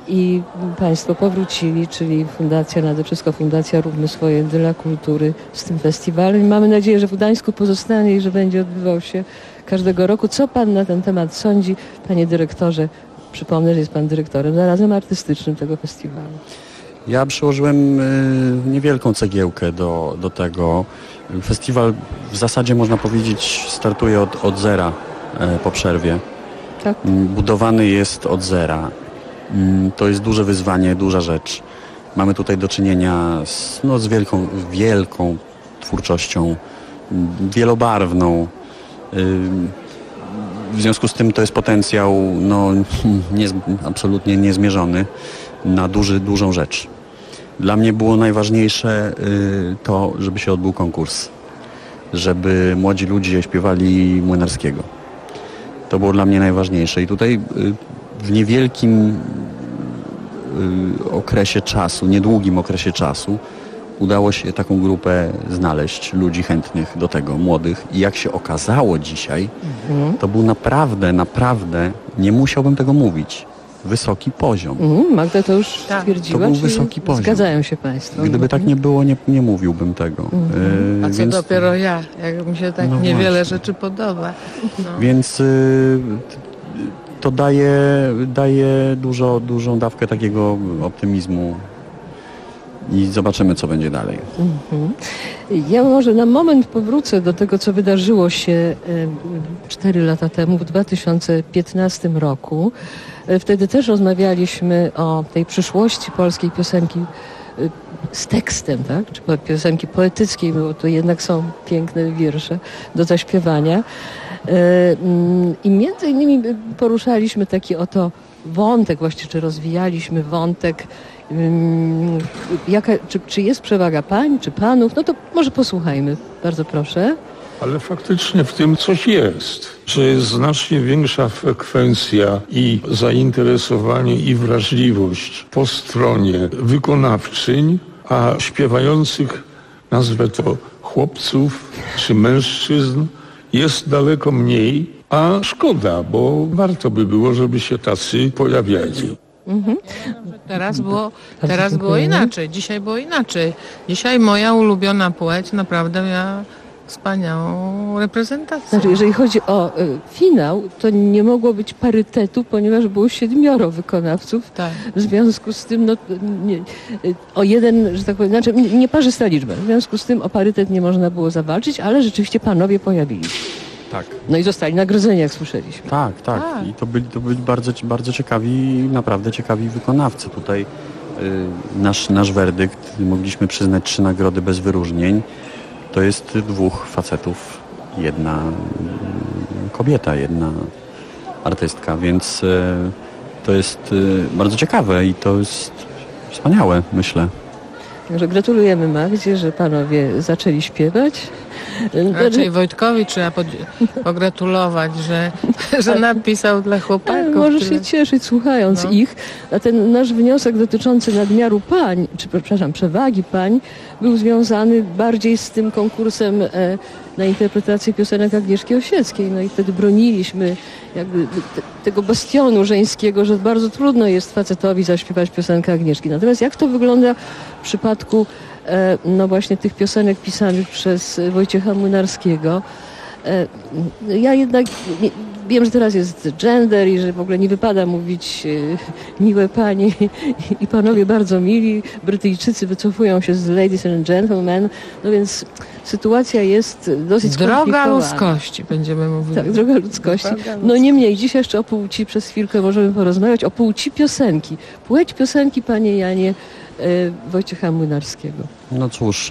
i Państwo powrócili, czyli Fundacja, nade wszystko Fundacja Róbmy Swoje dla Kultury z tym festiwalem. Mamy nadzieję, że w Gdańsku pozostanie i że będzie odbywał się każdego roku. Co Pan na ten temat sądzi, Panie Dyrektorze? Przypomnę, że jest Pan dyrektorem zarazem artystycznym tego festiwalu. Ja przyłożyłem y, niewielką cegiełkę do, do tego. Festiwal w zasadzie, można powiedzieć, startuje od, od zera y, po przerwie. Tak. Budowany jest od zera. Y, to jest duże wyzwanie, duża rzecz. Mamy tutaj do czynienia z, no, z wielką, wielką twórczością, y, wielobarwną. Y, w związku z tym to jest potencjał no, nie, absolutnie niezmierzony na duży, dużą rzecz. Dla mnie było najważniejsze y, to, żeby się odbył konkurs. Żeby młodzi ludzie śpiewali Młynarskiego. To było dla mnie najważniejsze. I tutaj y, w niewielkim y, okresie czasu, niedługim okresie czasu udało się taką grupę znaleźć, ludzi chętnych do tego, młodych. I jak się okazało dzisiaj, mhm. to był naprawdę, naprawdę, nie musiałbym tego mówić, wysoki poziom. Mm, Magda to już stwierdziła, to był wysoki poziom. Zgadzają się Państwo. Gdyby tak nie było, nie, nie mówiłbym tego. Mm-hmm. A co więc, dopiero ja, jak mi się tak no niewiele właśnie. rzeczy podoba. No. Więc y, to daje, daje dużo, dużą dawkę takiego optymizmu i zobaczymy, co będzie dalej. Mm-hmm. Ja może na moment powrócę do tego, co wydarzyło się cztery lata temu, w dwa tysiące piętnastym roku. Wtedy też rozmawialiśmy o tej przyszłości polskiej piosenki z tekstem, tak? Czy piosenki poetyckiej, bo to jednak są piękne wiersze do zaśpiewania. I między innymi poruszaliśmy taki oto wątek, właściwie czy rozwijaliśmy wątek, jaka, czy, czy jest przewaga pań, czy panów? No to może posłuchajmy, bardzo proszę. Ale faktycznie w tym coś jest, że jest znacznie większa frekwencja i zainteresowanie i wrażliwość po stronie wykonawczyń, a śpiewających, nazwę to chłopców czy mężczyzn, jest daleko mniej, a szkoda, bo warto by było, żeby się tacy pojawiali. Mhm. Teraz było, teraz było inaczej, dzisiaj było inaczej. Dzisiaj moja ulubiona płeć naprawdę miała wspaniałą reprezentację. Znaczy, jeżeli chodzi o y, finał, to nie mogło być parytetu, ponieważ było siedmioro wykonawców. Tak. W związku z tym, no, nie, y, o jeden, że tak powiem, znaczy nieparzysta liczba. W związku z tym o parytet nie można było zawalczyć, ale rzeczywiście panowie pojawili się. Tak. No i zostali nagrodzeni, jak słyszeliśmy. Tak, tak. tak. I to byli, to byli bardzo, bardzo ciekawi, naprawdę ciekawi wykonawcy. Tutaj y, nasz, nasz werdykt, mogliśmy przyznać trzy nagrody bez wyróżnień. To jest dwóch facetów, jedna kobieta, jedna artystka, więc y, to jest y, bardzo ciekawe i to jest wspaniałe, myślę. Także gratulujemy Magdzie, że panowie zaczęli śpiewać. Raczej Wojtkowi trzeba pod... pogratulować, że, że napisał dla chłopaków. Możesz które... się cieszyć słuchając no. ich. A ten nasz wniosek dotyczący nadmiaru pań, czy przepraszam, przewagi pań, był związany bardziej z tym konkursem e, na interpretację piosenek Agnieszki Osieckiej. No i wtedy broniliśmy jakby te, tego bastionu żeńskiego, że bardzo trudno jest facetowi zaśpiewać piosenkę Agnieszki. Natomiast jak to wygląda w przypadku e, no właśnie tych piosenek pisanych przez Wojciecha Młynarskiego? E, ja jednak nie, wiem, że teraz jest gender i że w ogóle nie wypada mówić e, miłe panie i panowie bardzo mili. Brytyjczycy wycofują się z ladies and gentlemen, no więc sytuacja jest dosyć skomplikowana. Droga ludzkości, będziemy mówili. Tak, droga ludzkości. No niemniej, dziś jeszcze o płci przez chwilkę możemy porozmawiać, o płci piosenki. Płeć piosenki, panie Janie, e, Wojciecha Młynarskiego. No cóż,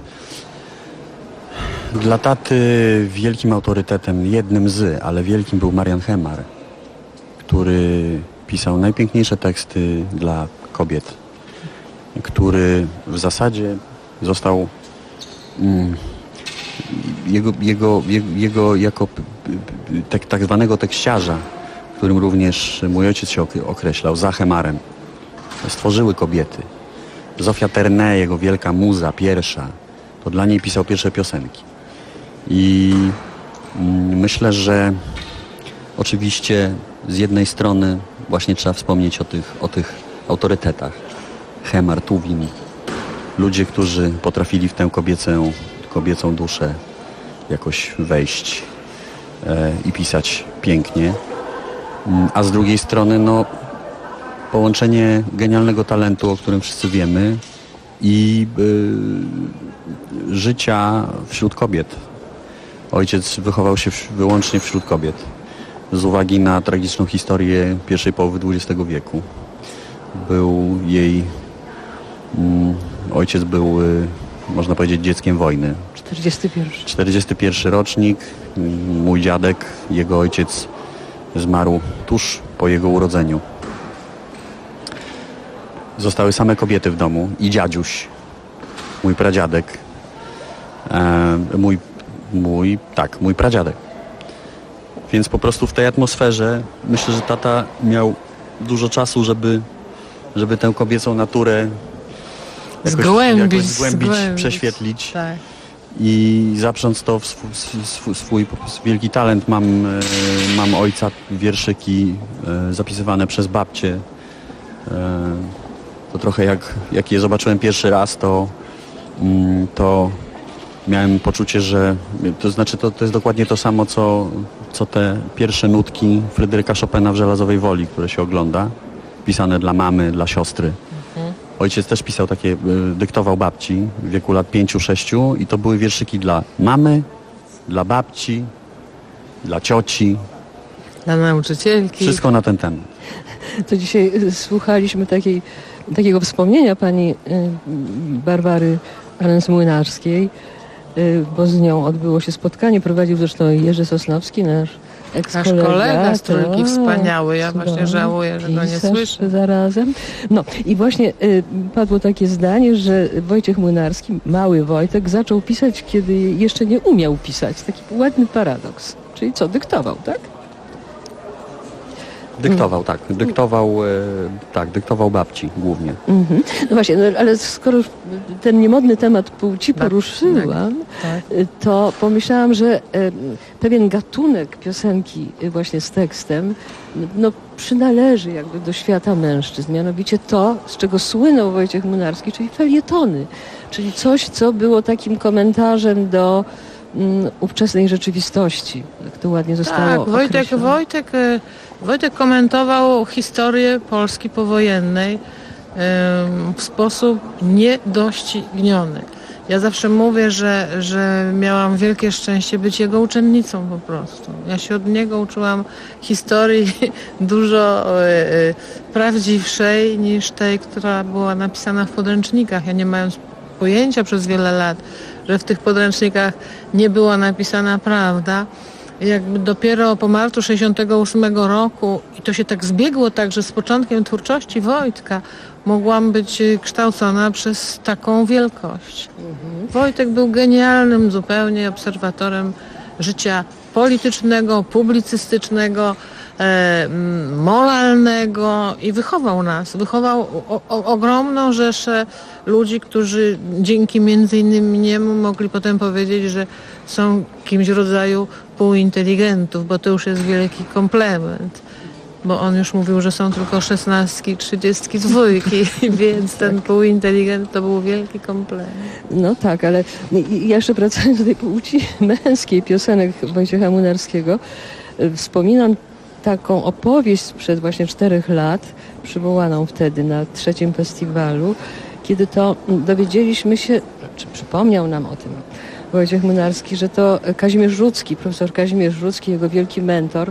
dla taty wielkim autorytetem, jednym z, ale wielkim był Marian Hemar, który pisał najpiękniejsze teksty dla kobiet, który w zasadzie został mm, jego, jego, jego, jego jako tak, tak zwanego tekściarza, którym również mój ojciec się określał, za Hemarem, stworzyły kobiety. Zofia Ternay, jego wielka muza, pierwsza, to dla niej pisał pierwsze piosenki. I myślę, że oczywiście z jednej strony właśnie trzeba wspomnieć o tych, o tych autorytetach. Hemar, Tuwim. Ludzie, którzy potrafili w tę kobiecę, kobiecą duszę jakoś wejść e, i pisać pięknie. A z drugiej strony, no, połączenie genialnego talentu, o którym wszyscy wiemy, i y, życia wśród kobiet. Ojciec wychował się w, wyłącznie wśród kobiet z uwagi na tragiczną historię pierwszej połowy dwudziestego wieku. Był jej... Mm, ojciec był, y, można powiedzieć, dzieckiem wojny. czterdziesty pierwszy. czterdziesty pierwszy rocznik. Mój dziadek, jego ojciec zmarł tuż po jego urodzeniu. Zostały same kobiety w domu i dziadziuś, mój pradziadek, e, mój, mój, tak, mój pradziadek. Więc po prostu w tej atmosferze myślę, że tata miał dużo czasu, żeby, żeby tę kobiecą naturę jakoś, zgłębić, jakoś zgłębić, zgłębić, prześwietlić. Tak. I zaprząc to w swój, swój, swój wielki talent. Mam, e, mam ojca, wierszyki e, zapisywane przez babcię. E, to trochę jak, jak je zobaczyłem pierwszy raz, to, mm, to miałem poczucie, że to znaczy to, to jest dokładnie to samo, co, co te pierwsze nutki Fryderyka Chopina w Żelazowej Woli, które się ogląda, pisane dla mamy, dla siostry. Mhm. Ojciec też pisał takie, y, dyktował babci w wieku lat pięciu, sześciu i to były wierszyki dla mamy, dla babci, dla cioci. Dla nauczycielki. Wszystko na ten temat. To dzisiaj słuchaliśmy takiej, takiego wspomnienia pani Barbary Arens-Młynarskiej, bo z nią odbyło się spotkanie. Prowadził zresztą Jerzy Sosnowski, nasz Nasz kolega z Trójki, wspaniały. Ja właśnie żałuję, że go nie słyszę. Zarazem. No i właśnie y, padło takie zdanie, że Wojciech Młynarski, mały Wojtek, zaczął pisać, kiedy jeszcze nie umiał pisać. Taki ładny paradoks. Czyli co, dyktował, tak? Dyktował, tak. Dyktował, e, tak, dyktował babci głównie. Mhm. No właśnie, no, ale skoro już ten niemodny temat płci poruszyłam, tak. to pomyślałam, że e, pewien gatunek piosenki właśnie z tekstem no, przynależy jakby do świata mężczyzn. Mianowicie to, z czego słynął Wojciech Młynarski, czyli felietony. Czyli coś, co było takim komentarzem do mm, ówczesnej rzeczywistości. Jak to ładnie zostało Tak, Wojtek, określone. Wojtek, Wojtek komentował historię Polski powojennej w sposób niedościgniony. Ja zawsze mówię, że, że miałam wielkie szczęście być jego uczennicą po prostu. Ja się od niego uczyłam historii dużo y, y, prawdziwszej niż tej, która była napisana w podręcznikach. Ja nie mając pojęcia przez wiele lat, że w tych podręcznikach nie była napisana prawda, jakby dopiero po marcu sześćdziesiątego ósmego roku, i to się tak zbiegło tak, że z początkiem twórczości Wojtka mogłam być kształcona przez taką wielkość. Mhm. Wojtek był genialnym zupełnie obserwatorem życia politycznego, publicystycznego, e, moralnego i wychował nas. Wychował o, o, ogromną rzeszę ludzi, którzy dzięki między innymi niemu mogli potem powiedzieć, że są kimś w rodzaju półinteligentów, bo to już jest wielki komplement. Bo on już mówił, że są tylko szesnastki, trzydziestki dwójki, więc ten półinteligent to był wielki komplement. No tak, ale jeszcze wracając do tej płci męskiej piosenek Wojciecha Młynarskiego, wspominam taką opowieść sprzed właśnie czterech lat, przywołaną wtedy na trzecim festiwalu, kiedy to dowiedzieliśmy się, czy przypomniał nam o tym Wojciech Młynarski, że to Kazimierz Rzucki, profesor Kazimierz Rzucki, jego wielki mentor,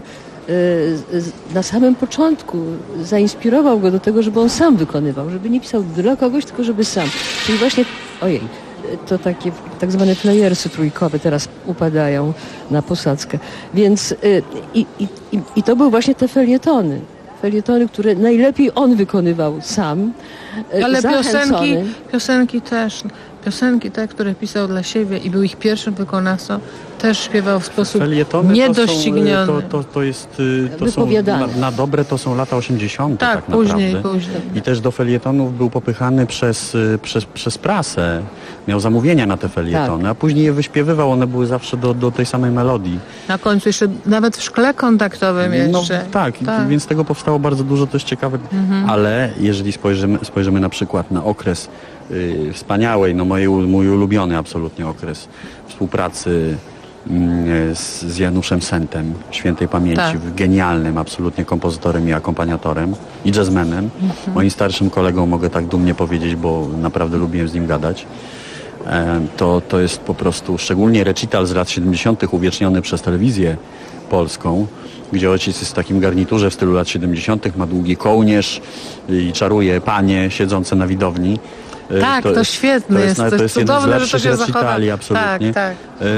na samym początku zainspirował go do tego, żeby on sam wykonywał, żeby nie pisał dla kogoś, tylko żeby sam. Czyli właśnie, ojej, to takie tak zwane playersy trójkowe teraz upadają na posadzkę. Więc i, i, i, i to były właśnie te felietony. Felietony, które najlepiej on wykonywał sam. Ale zachęcony. piosenki, piosenki też. piosenki te, które pisał dla siebie i był ich pierwszym wykonawcą, też śpiewał w sposób Felietony niedościgniony. To, są, to, to jest, to są na, na dobre to są lata osiemdziesiąte Tak, tak później, naprawdę. później. I też do felietonów był popychany przez, przez, przez prasę. Miał zamówienia na te felietony, tak. A później je wyśpiewywał. One były zawsze do, do tej samej melodii. Na końcu jeszcze nawet w szkle kontaktowym jeszcze. No, tak, tak, więc z tego powstało bardzo dużo też ciekawych. Mhm. Ale jeżeli spojrzymy, spojrzymy na przykład na okres y, wspaniałej, no mój, mój ulubiony absolutnie okres współpracy Z, z Januszem Sentem, świętej pamięci, tak. Genialnym absolutnie kompozytorem i akompaniatorem i jazzmenem. Mhm. Moim starszym kolegą mogę tak dumnie powiedzieć, bo naprawdę lubiłem z nim gadać. E, to, to jest po prostu szczególnie recital z lat siedemdziesiątych uwieczniony przez telewizję polską, gdzie ojciec jest w takim garniturze w stylu lat siedemdziesiątych, ma długi kołnierz i czaruje panie siedzące na widowni. Tak, to, to jest, świetne to jest. jest, to jest jeden z lepszych recitali, Tak, absolutnie. tak.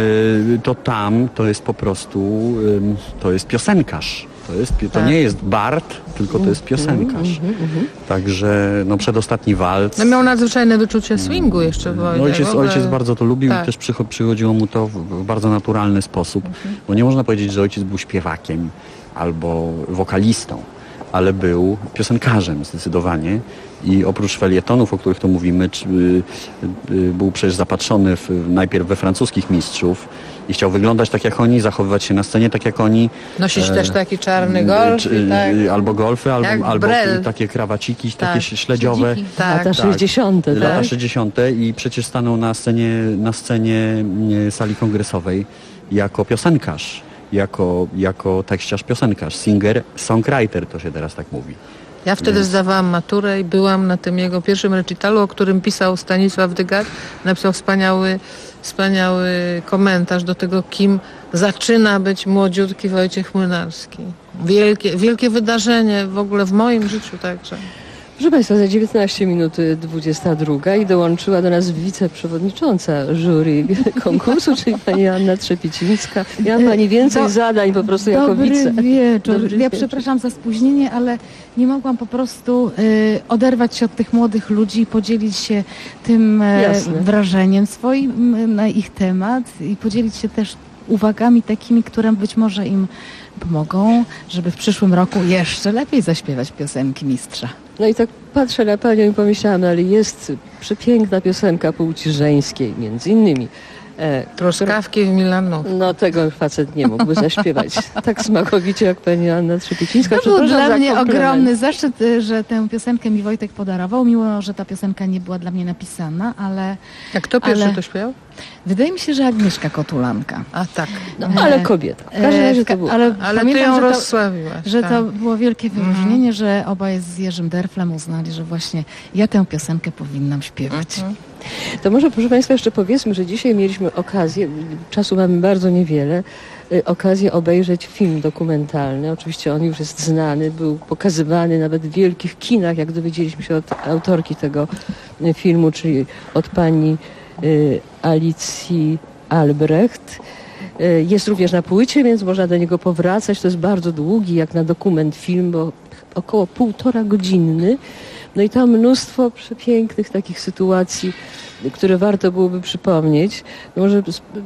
To tam to jest po prostu, to jest piosenkarz. To, jest, to tak. nie jest bard, tylko to jest piosenkarz. Mm, mm, mm. Także no, przedostatni walc. No, miał nadzwyczajne wyczucie swingu jeszcze. No, ojciec, ojciec bardzo to lubił tak. I też przychodziło mu to w, w bardzo naturalny sposób. Mm-hmm. Bo nie można powiedzieć, że ojciec był śpiewakiem albo wokalistą, ale był piosenkarzem zdecydowanie i oprócz felietonów, o których tu mówimy, czy, y, y, był przecież zapatrzony w, najpierw we francuskich mistrzów i chciał wyglądać tak jak oni, zachowywać się na scenie tak jak oni. Nosić e, też taki czarny golf. Czy, tak. Albo golfy, albo, albo takie krawaciki, tak. Takie śledziowe. Tak. Lata sześćdziesiąte. Tak? Lata sześćdziesiąte i przecież stanął na scenie, na scenie sali kongresowej jako piosenkarz. Jako, jako tekściarz, piosenkarz, singer, songwriter, to się teraz tak mówi. Ja wtedy Więc... zdawałam maturę i byłam na tym jego pierwszym recitalu, o którym pisał Stanisław Dygat. Napisał wspaniały, wspaniały komentarz do tego, kim zaczyna być młodziutki Wojciech Młynarski. Wielkie, wielkie wydarzenie w ogóle w moim życiu także. Proszę Państwa, za dziewiętnaście minut dwudziesta druga i dołączyła do nas wiceprzewodnicząca jury konkursu, czyli pani Anna Trzepiecińska. Ja mam pani więcej do, zadań po prostu jako wice. Wieczór. Dobry ja wieczór. Przepraszam za spóźnienie, ale nie mogłam po prostu y, oderwać się od tych młodych ludzi i podzielić się tym y, wrażeniem swoim y, na ich temat i podzielić się też uwagami takimi, które być może im pomogą, żeby w przyszłym roku jeszcze lepiej zaśpiewać piosenki mistrza. No i tak patrzę na panią i pomyślałam, ale jest przepiękna piosenka płci żeńskiej, między innymi. E, Truskawki w Milano. No tego facet nie mógłby zaśpiewać tak smakowicie jak pani Anna Trzepiecińska. To był dla mnie komplement. Ogromny zaszczyt, że tę piosenkę mi Wojtek podarował, mimo że ta piosenka nie była dla mnie napisana, ale... A kto pierwszy ale... to śpiewał? Wydaje mi się, że Agnieszka Kotulanka. A tak. No, ale kobieta. W każdym razie to było. Ale, ale ty ją rozsławiłaś. Że tak. to było wielkie wyróżnienie, mm. że obaj z Jerzym Derflem uznali, że właśnie ja tę piosenkę powinnam śpiewać. Mm. To może, proszę Państwa, jeszcze powiedzmy, że dzisiaj mieliśmy okazję, czasu mamy bardzo niewiele, okazję obejrzeć film dokumentalny. Oczywiście on już jest znany, był pokazywany nawet w wielkich kinach, jak dowiedzieliśmy się od autorki tego filmu, czyli od pani y, Alicji Albrecht. Y, jest również na płycie, więc można do niego powracać. To jest bardzo długi, jak na dokument film, bo około półtora godzinny. No i tam mnóstwo przepięknych takich sytuacji, które warto byłoby przypomnieć. No może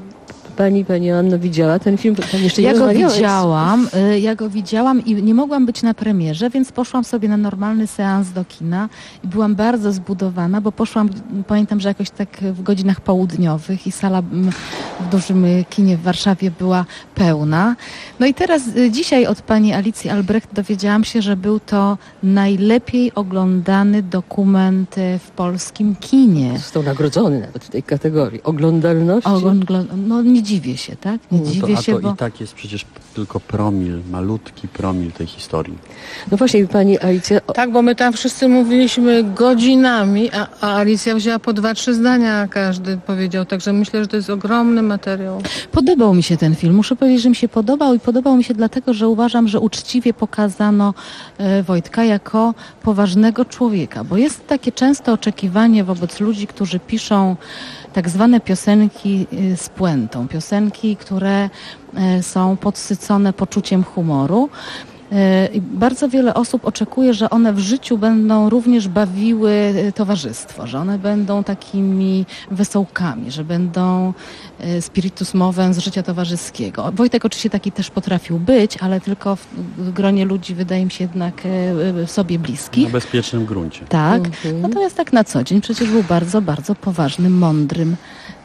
Pani, Pani Anno widziała ten film? Pani jeszcze nie ja go widziałam, ja go widziałam i nie mogłam być na premierze, więc poszłam sobie na normalny seans do kina i byłam bardzo zbudowana, bo poszłam, pamiętam, że jakoś tak w godzinach południowych i sala w dużym kinie w Warszawie była pełna. No i teraz dzisiaj od pani Alicji Albrecht dowiedziałam się, że był to najlepiej oglądany dokument w polskim kinie. Został nagrodzony nawet w tej kategorii oglądalności. Ogl- no nie dziwię się, tak? Nie no dziwię to, się, a to bo... i tak jest przecież tylko promil, malutki promil tej historii. No właśnie, pani Alicja... Tak, bo my tam wszyscy mówiliśmy godzinami, a, a Alicja wzięła po dwa, trzy zdania, każdy powiedział, także myślę, że to jest ogromny materiał. Podobał mi się ten film. Muszę powiedzieć, że mi się podobał i podobał mi się dlatego, że uważam, że uczciwie pokazano e, Wojtka jako poważnego człowieka, bo jest takie często oczekiwanie wobec ludzi, którzy piszą tak zwane piosenki z puentą, piosenki, które są podsycone poczuciem humoru. I bardzo wiele osób oczekuje, że one w życiu będą również bawiły towarzystwo, że one będą takimi wesołkami, że będą spiritus movens z życia towarzyskiego. Wojtek oczywiście taki też potrafił być, ale tylko w gronie ludzi wydaje mi się jednak sobie bliskich. Na bezpiecznym gruncie. Tak, Mhm. natomiast tak na co dzień przecież był bardzo, bardzo poważnym, mądrym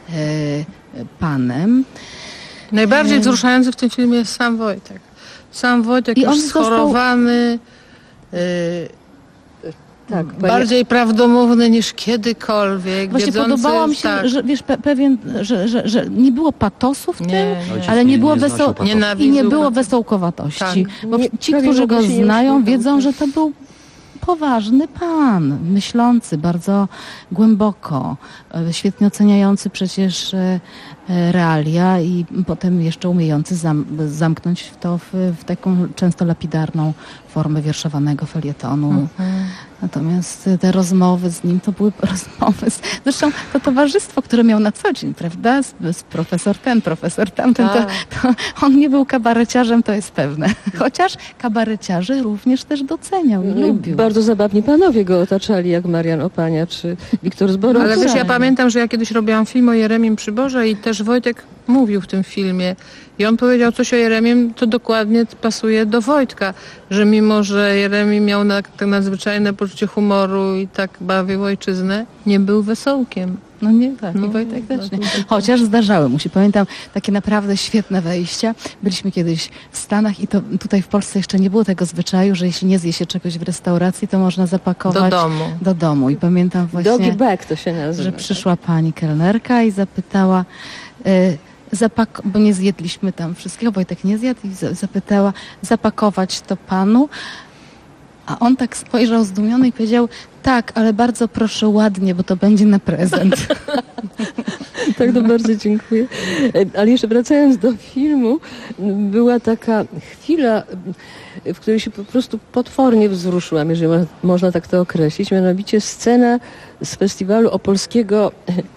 e, panem. Najbardziej E, wzruszający w tym filmie jest sam Wojtek. Sam Wojtek I już on został- schorowany, e, Tak, bardziej prawdomówny niż kiedykolwiek. Właśnie wiedzący, podobało mi się, tak. że wiesz, pe, pewien, że, że, że nie było patosu w tym, Nie, Ojciec ale nie nie- było nie znosił wesoł... patosu. i nie Nienawidził było patosu. wesołkowatości. Tak. Bo Nie, ci, prawie którzy w ogóle go się nie znają, uśmiechał, wiedzą, tak. że to był poważny pan, myślący bardzo głęboko, e, świetnie oceniający przecież e, e, realia i potem jeszcze umiejący zam, zamknąć w to w, w taką często lapidarną formę wierszowanego felietonu. Mhm. Natomiast te rozmowy z nim to były rozmowy z... Zresztą to towarzystwo, które miał na co dzień, prawda? Z, z profesor ten, profesor tamten, Tak. to, to on nie był kabareciarzem, to jest pewne. Chociaż kabareciarzy również też doceniał i No i lubił. bardzo zabawni panowie go otaczali, jak Marian Opania czy Wiktor Zborowski. Ale wiesz, ja Tak. pamiętam, że ja kiedyś robiłam film o Jeremim Przyborze i też Wojtek mówił w tym filmie i on powiedział coś o Jeremim, to dokładnie pasuje do Wojtka, że mimo, że Jeremi miał na, tak nadzwyczajne poczucie humoru i tak bawił ojczyznę, nie był wesołkiem. No nie, tak. No, I Wojtek też no, nie. to- Chociaż zdarzały mu się. Pamiętam takie naprawdę świetne wejścia. Byliśmy kiedyś w Stanach i to tutaj w Polsce jeszcze nie było tego zwyczaju, że jeśli nie zje się czegoś w restauracji, to można zapakować Do domu. do domu. I pamiętam właśnie... Doggy bag to się nazywa. że przyszła pani kelnerka i zapytała, y, zapak- bo nie zjedliśmy tam wszystkiego, Wojtek nie zjadł i za- zapytała, zapakować to panu, a on tak spojrzał zdumiony i powiedział, tak, ale bardzo proszę ładnie, bo to będzie na prezent. Tak, to bardzo dziękuję. E, Ale jeszcze wracając do filmu, m, była taka chwila, m, w której się po prostu potwornie wzruszyłam, jeżeli mo- można tak to określić, mianowicie scena z festiwalu opolskiego,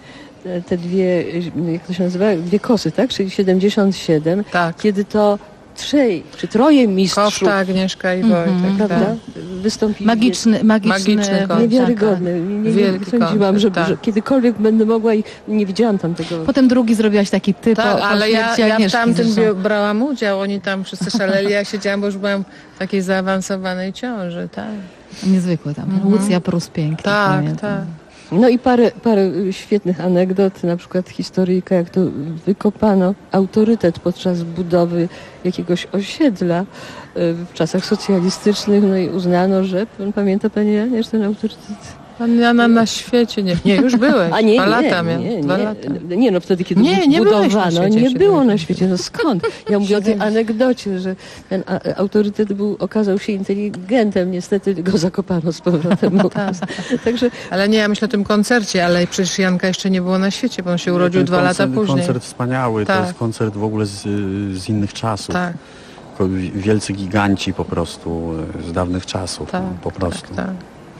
te- te dwie, jak to się nazywa, dwie kosy, tak? Czyli siedemdziesiąt siedem, Tak. kiedy to trzej, czy troje mistrzów, Kofta, Agnieszka i Mhm, Wojtek. prawda, Tak. wystąpili. Magiczny, magiczny, Magiczny koncert. Niewiarygodne. Nie, nie, nie Wielki sądziłam, koncert, że, tak. że kiedykolwiek będę mogła i nie widziałam tam tego. Potem drugi zrobiłaś taki typ Tak, po, po ale ja, śmierci ja w Agnieszki tamtym zresztą. bie- brałam udział, oni tam wszyscy szaleli, ja siedziałam, bo już byłam w takiej zaawansowanej ciąży, tak. Niezwykłe tam. Mhm. Łucja Prus pięknie. Tak, pamiętam. tak. No i parę, parę świetnych anegdot, na przykład historyjka, jak to wykopano autorytet podczas budowy jakiegoś osiedla y, w czasach socjalistycznych, no i uznano, że, pan pamięta pani Janie, że ten autorytet... Pan Jana na świecie, nie, nie, już byłeś, A nie, dwa nie, lata miał, nie, dwa nie, lata. nie, no wtedy, kiedy Nie, nie byłeś na budowano, świecie, nie się było dowiedziałem. na świecie, no skąd? Ja mówię o tej anegdocie, że ten a, autorytet był, okazał się inteligentem, niestety go zakopano z powrotem. Tak. Także Ale nie, ja myślę o tym koncercie, ale przecież Janka jeszcze nie było na świecie, bo on się urodził Ten dwa lata koncert, później. Koncert wspaniały, Tak. to jest koncert w ogóle z, z innych czasów. Tak, Ko- Wielcy giganci po prostu e, z dawnych czasów. tak, po prostu. tak.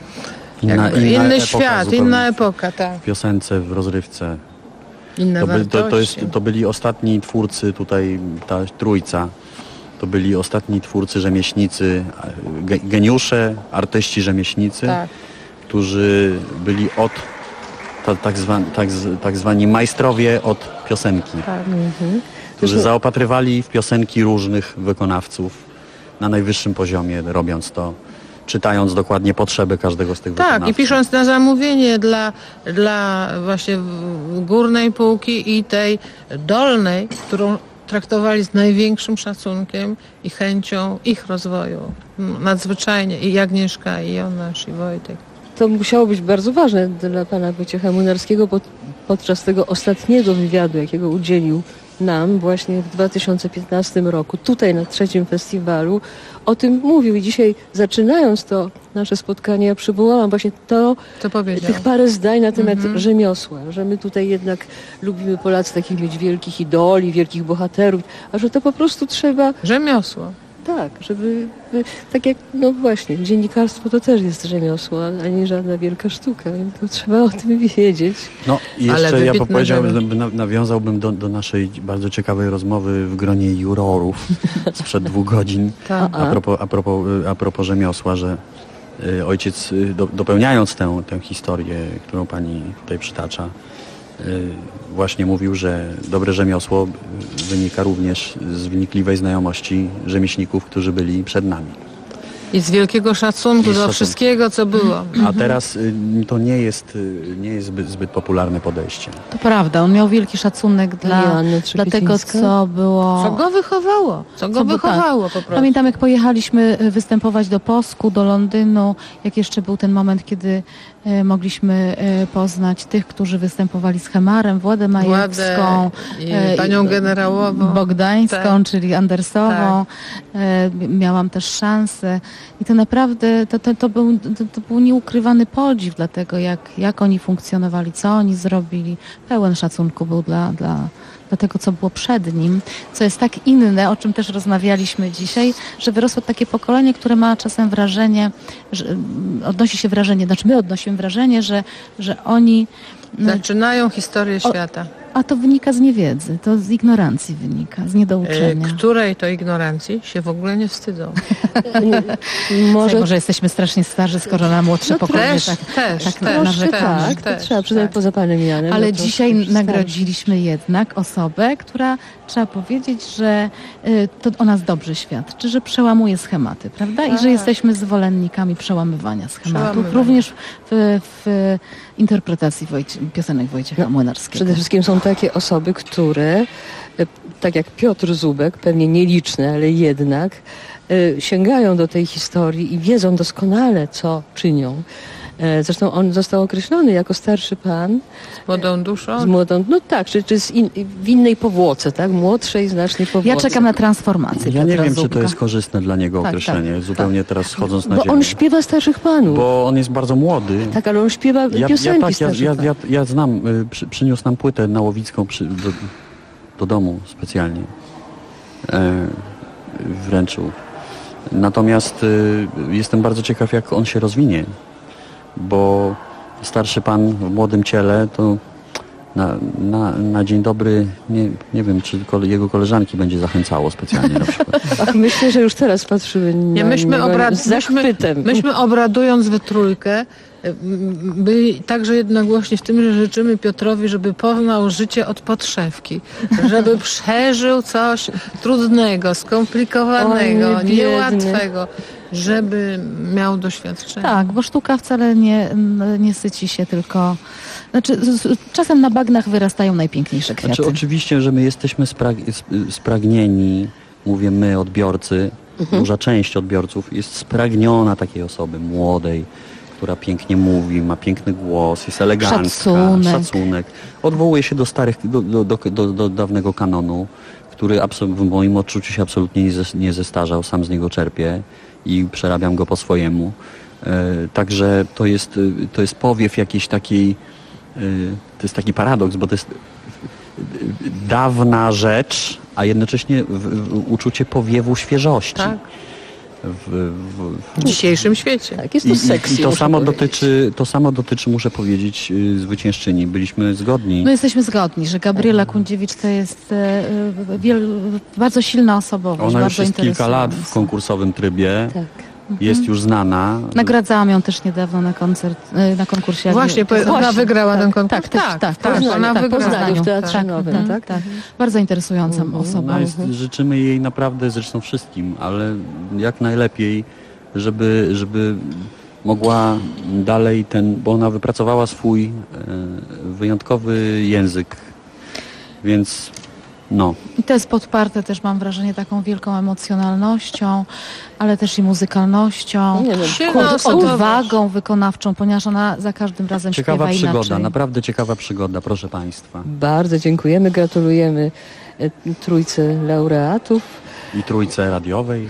Inna, Jakby inna inny epoka świat, zupełnie. inna epoka, tak. W piosence, w rozrywce. Inne To, by, to, to, wartości. jest, to byli ostatni twórcy tutaj, ta trójca. To byli ostatni twórcy, rzemieślnicy, ge, geniusze, artyści rzemieślnicy, Tak. którzy byli od, ta, tak, zwa, tak, z- tak zwani majstrowie od piosenki. Tak. mhm. Którzy Zresztą- zaopatrywali w piosenki różnych wykonawców na najwyższym poziomie, robiąc to, czytając dokładnie potrzeby każdego z tych Tak, wykonawców. i pisząc na zamówienie dla, dla właśnie w- górnej półki i tej dolnej, którą traktowali z największym szacunkiem i chęcią ich rozwoju. Mm, Nadzwyczajnie. I Agnieszka, i Jonasz, i Wojtek. to musiało być bardzo ważne dla pana Wojciecha Młynarskiego pod, podczas tego ostatniego wywiadu, jakiego udzielił nam właśnie w dwa tysiące piętnastym roku, tutaj na trzecim festiwalu, o tym mówił. I dzisiaj, zaczynając to nasze spotkanie, ja przywołałam właśnie to, Co powiedział? tych parę zdań na temat Mhm. rzemiosła, że my tutaj jednak lubimy Polacy takich mieć wielkich idoli, wielkich bohaterów, a że to po prostu trzeba... Rzemiosło. Tak, żeby, by, tak jak, no właśnie, dziennikarstwo to też jest rzemiosło, a nie żadna wielka sztuka, więc to trzeba o tym wiedzieć. No i jeszcze Ale ja wybitne powiedziałbym, nawiązałbym do, do naszej bardzo ciekawej rozmowy w gronie jurorów sprzed dwóch godzin Tak. a propos, a propos, a propos rzemiosła, że y, ojciec y, do, dopełniając tę, tę historię, którą pani tutaj przytacza, y, właśnie mówił, że dobre rzemiosło wynika również z wynikliwej znajomości rzemieślników, którzy byli przed nami. I z wielkiego szacunku I z do szacunku. wszystkiego, co było. A teraz y, to nie jest, y, nie jest zbyt, zbyt popularne podejście. To prawda, on miał wielki szacunek dla, Joanna dla tego, Trzepiecińska? co było... Co go wychowało? Co go Co by- wychowało tak. po prostu. Pamiętam, jak pojechaliśmy y, występować do Posku, do Londynu, jak jeszcze był ten moment, kiedy y, mogliśmy y, poznać tych, którzy występowali z Hemarem, Władę Majewską, i panią generałową. Bogdańską, Tak. czyli Andersową. Y, miałam też szansę i to naprawdę to, to, to, był, to, to był nieukrywany podziw dla tego, jak, jak oni funkcjonowali, co oni zrobili. Pełen szacunku był dla, dla, dla tego, co było przed nim, co jest tak inne, o czym też rozmawialiśmy dzisiaj, że wyrosło takie pokolenie, które ma czasem wrażenie, że odnosi się wrażenie, znaczy my odnosimy wrażenie, że, że oni... Zaczynają historię świata. A to wynika z niewiedzy, to z ignorancji wynika, z niedouczenia. E, której to ignorancji się w ogóle nie wstydzą. Może... Może jesteśmy strasznie starzy, skoro na młodsze No pokolenie też, tak, też, tak też, narzekamy. Tak, też, to trzeba przyznać poza panem Janem. Ale no to dzisiaj już nagrodziliśmy jednak osobę, która, trzeba powiedzieć, że y, to o nas dobrze świadczy, że przełamuje schematy, prawda? I Tak. że jesteśmy zwolennikami przełamywania schematów, Przełamywania. również w, w interpretacji Wojcie, piosenek Wojciecha Młynarskiego. Przede wszystkim są takie osoby, które, e, tak jak Piotr Zubek, pewnie nieliczne, ale jednak e, sięgają do tej historii i wiedzą doskonale, co czynią. E, Zresztą on został określony jako starszy pan. Z młodą duszą? Z młodą, no tak, czy, czy z in, w innej powłoce, tak? Młodszej znacznie powłoce. Ja czekam na transformację Ja nie Piotra wiem, czy Zubka. to jest korzystne dla niego Tak, określenie, tak, zupełnie teraz schodząc na Bo ziemię. on śpiewa starszych panów. Bo on jest bardzo młody. Tak, ale on śpiewa Ja, piosenki ja, tak, ja, starszych ja, panów. ja, ja znam, y, przy, przyniósł nam płytę nałowicką przy, do, do domu specjalnie. E, wręczył. Natomiast y, jestem bardzo ciekaw, jak on się rozwinie. Bo starszy pan w młodym ciele to na, na, na dzień dobry, nie, nie wiem, czy kole, jego koleżanki będzie zachęcało specjalnie na przykład. Ach, myślę, że już teraz patrzymy na Nie, myśmy, niego obrad... z zachwytem. myśmy, myśmy obradując we trójkę byli także jednogłośni w tym, że życzymy Piotrowi, żeby poznał życie od podszewki, żeby przeżył coś trudnego, skomplikowanego, Oj, biedny. niełatwego, żeby miał doświadczenie. Tak, bo sztuka wcale nie, nie syci się tylko... Znaczy, z- z- czasem na bagnach wyrastają najpiękniejsze kwiaty. Znaczy oczywiście, że my jesteśmy sprag sp- spragnieni, mówię my, odbiorcy, Mhm. duża część odbiorców jest spragniona takiej osoby młodej, która pięknie mówi, ma piękny głos, jest elegancka, Szacunek. szacunek. Odwołuje się do starych, do, do, do, do, do dawnego kanonu, który absol- w moim odczuciu się absolutnie nie, zes- nie zestarzał, sam z niego czerpię i przerabiam go po swojemu. E, także to jest, y, to jest powiew jakiejś takiej, y, to jest taki paradoks, bo to jest dawna rzecz, a jednocześnie w, w, uczucie powiewu świeżości. Tak. W, w, W dzisiejszym świecie. Tak, jest I, to i, sexy, i to muszę samo powiedzieć. dotyczy, to samo dotyczy, muszę powiedzieć, y, zwyciężczyni. Byliśmy zgodni. My jesteśmy zgodni, że Gabriela Kundziewicz to jest e, e, wiel, bardzo silna osobowość, Ona już bardzo jest kilka lat w interesująca. konkursowym trybie. Tak. Jest już znana. Nagradzałam ją też niedawno na koncert, e, na konkursie. Właśnie, po- ona wygrała ten konkurs? Tak, też, Tak, tak, tak, Poznaniu, ona tak, wygrała. Poznaniu, w Teatrze tak, Nowym, mhm, tak? tak. Bardzo interesującą osobą. Ona jest, życzymy jej naprawdę, zresztą wszystkim, ale jak najlepiej, żeby, żeby mogła dalej ten, bo ona wypracowała swój e, wyjątkowy język, więc no. I to jest podparte też, mam wrażenie, taką wielką emocjonalnością, ale też i muzykalnością, Nie, no, silna od- osobowość. odwagą wykonawczą, ponieważ ona za każdym razem Ciekawa śpiewa przygoda, inaczej. naprawdę ciekawa przygoda, proszę Państwa. Bardzo dziękujemy, gratulujemy e, trójce laureatów, I trójce radiowej.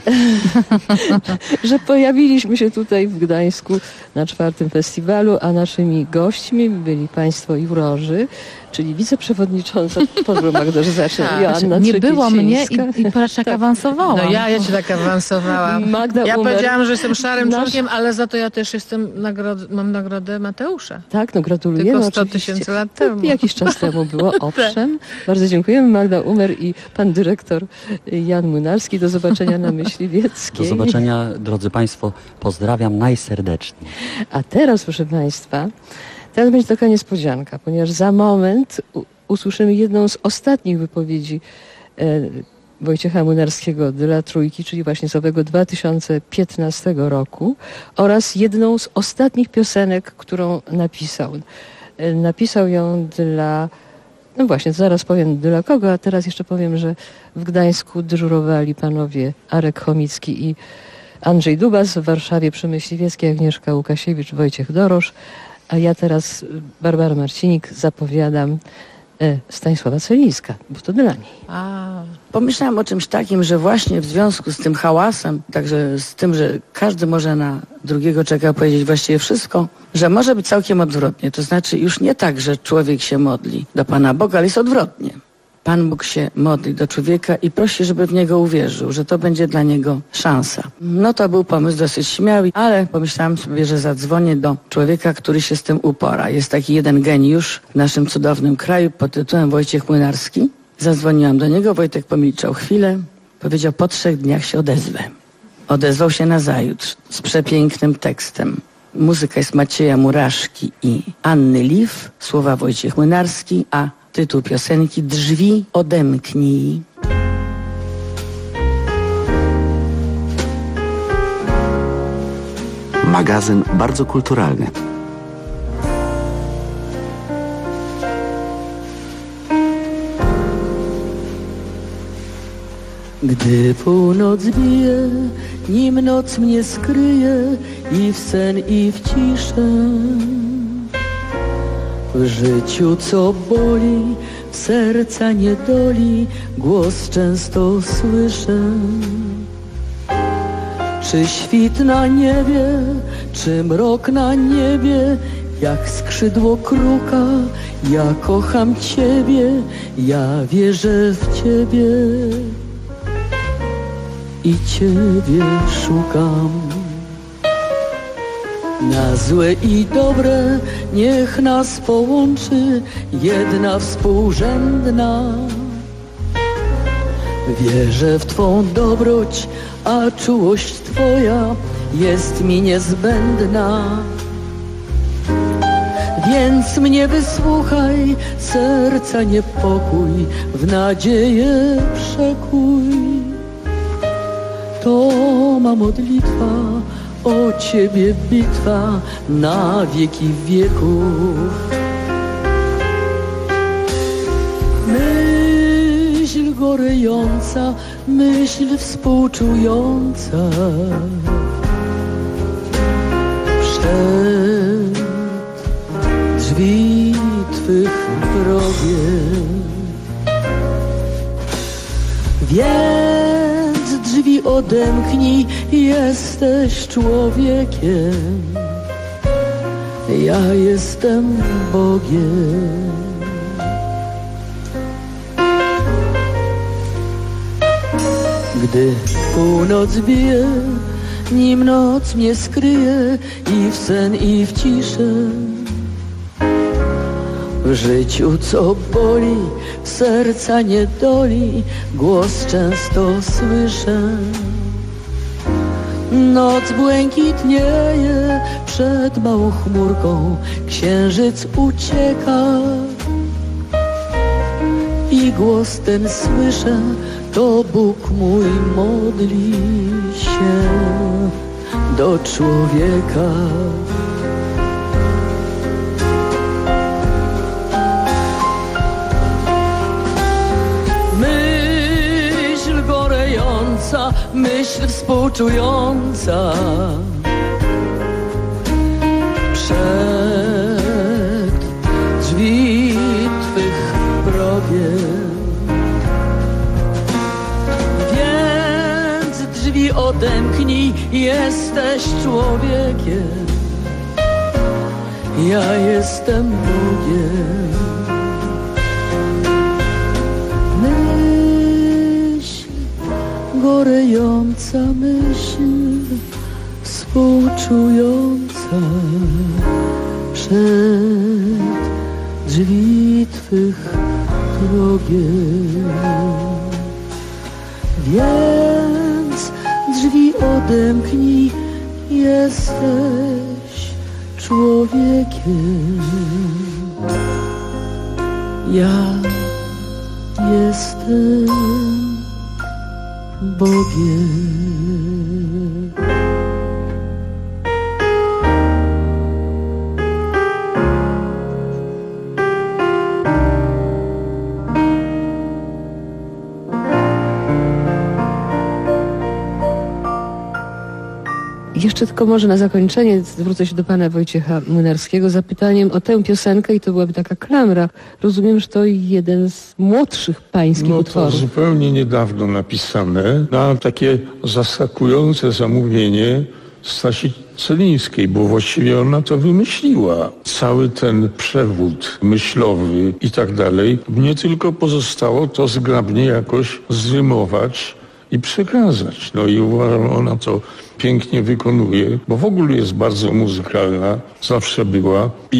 że pojawiliśmy się tutaj w Gdańsku na czwartym festiwalu, a naszymi gośćmi byli Państwo jurorzy. czyli wiceprzewodnicząca. Pozwól Magda, że zacznę. Tak. Joanna Nie było mnie Trzeciecińska. i, i patrz jak awansowałam. No ja, ja cię tak awansowałam. Magda ja Umer. powiedziałam, że jestem szarym Nasz- członkiem, ale za to ja też jestem nagrod- mam nagrodę Mateusza. Tak, no gratulujemy. Tylko sto oczywiście. tysięcy lat temu. To jakiś czas temu było, owszem. Bardzo dziękujemy, Magda Umer i pan dyrektor Jan Młynarski. Do zobaczenia na Myśliwieckiej. Do zobaczenia, drodzy Państwo. Pozdrawiam najserdeczniej. A teraz, proszę Państwa, teraz będzie taka niespodzianka, ponieważ za moment u- usłyszymy jedną z ostatnich wypowiedzi e, Wojciecha Młynarskiego dla Trójki, czyli właśnie z owego dwa tysiące piętnastego roku, oraz jedną z ostatnich piosenek, którą napisał. E, napisał ją dla, no właśnie, zaraz powiem dla kogo, a teraz jeszcze powiem, że w Gdańsku dyżurowali panowie Arek Chomicki i Andrzej Dubas, w Warszawie przy Myśliwieckiej Agnieszka Łukasiewicz, Wojciech Dorosz, a ja teraz, Barbara Marcinik, zapowiadam e, Stanisława Celińska, bo to dla niej. A. Pomyślałam o czymś takim, że właśnie w związku z tym hałasem, także z tym, że każdy może na drugiego czeka powiedzieć właściwie wszystko, że może być całkiem odwrotnie. To znaczy już nie tak, że człowiek się modli do Pana Boga, ale jest odwrotnie. Pan Bóg się modli do człowieka i prosi, żeby w niego uwierzył, że to będzie dla niego szansa. No to był pomysł dosyć śmiały, ale pomyślałam sobie, że zadzwonię do człowieka, który się z tym upora. Jest taki jeden geniusz w naszym cudownym kraju pod tytułem Wojciech Młynarski. Zadzwoniłam do niego, Wojtek pomilczał chwilę, powiedział, po trzech dniach się odezwę. Odezwał się nazajutrz z przepięknym tekstem. Muzyka jest Macieja Muraszki i Anny Liw, słowa Wojciech Młynarski, a tytuł piosenki Drzwi odemknij. Magazyn bardzo kulturalny. Gdy północ bije, nim noc mnie skryje i w sen i w ciszę, w życiu co boli, w serca niedoli, głos często słyszę. Czy świt na niebie, czy mrok na niebie, jak skrzydło kruka, ja kocham Ciebie, ja wierzę w Ciebie i Ciebie szukam. Na złe i dobre niech nas połączy jedna współrzędna. Wierzę w Twą dobroć, a czułość Twoja jest mi niezbędna. Więc mnie wysłuchaj, serca niepokój w nadzieję przekuj. To ma modlitwa, o Ciebie bitwa na wieki wieków. Myśl gorejąca, myśl współczująca, przed drzwi Twych wrogie. Więc drzwi odemknij, jesteś człowiekiem, ja jestem Bogiem. Gdy północ bije, nim noc mnie skryje i w sen i w ciszę, w życiu co boli, w serca niedoli, głos często słyszę. Noc błękitnieje przed małą chmurką, księżyc ucieka i głos ten słyszę, to Bóg mój modli się do człowieka. Myśl gorejąca, myśl współczująca, przed drzwi Twych wrogie. Więc drzwi odemknij, jesteś człowiekiem, ja jestem Bogiem. gorejąca myśl, współczująca przed drzwi Twych progiem. Więc drzwi odemknij, jesteś człowiekiem. Ja jestem Bogiem. Jeszcze tylko może na zakończenie zwrócę się do pana Wojciecha Młynarskiego z zapytaniem o tę piosenkę i to byłaby taka klamra. Rozumiem, że to jeden z młodszych pańskich no utworów. To zupełnie niedawno napisane na takie zaskakujące zamówienie Stasi Celińskiej, bo właściwie ona to wymyśliła. Cały ten przewód myślowy i tak dalej. Mnie tylko pozostało to zgrabnie jakoś zrymować i przekazać. No i uważam, ona to pięknie wykonuje, bo w ogóle jest bardzo muzykalna, zawsze była.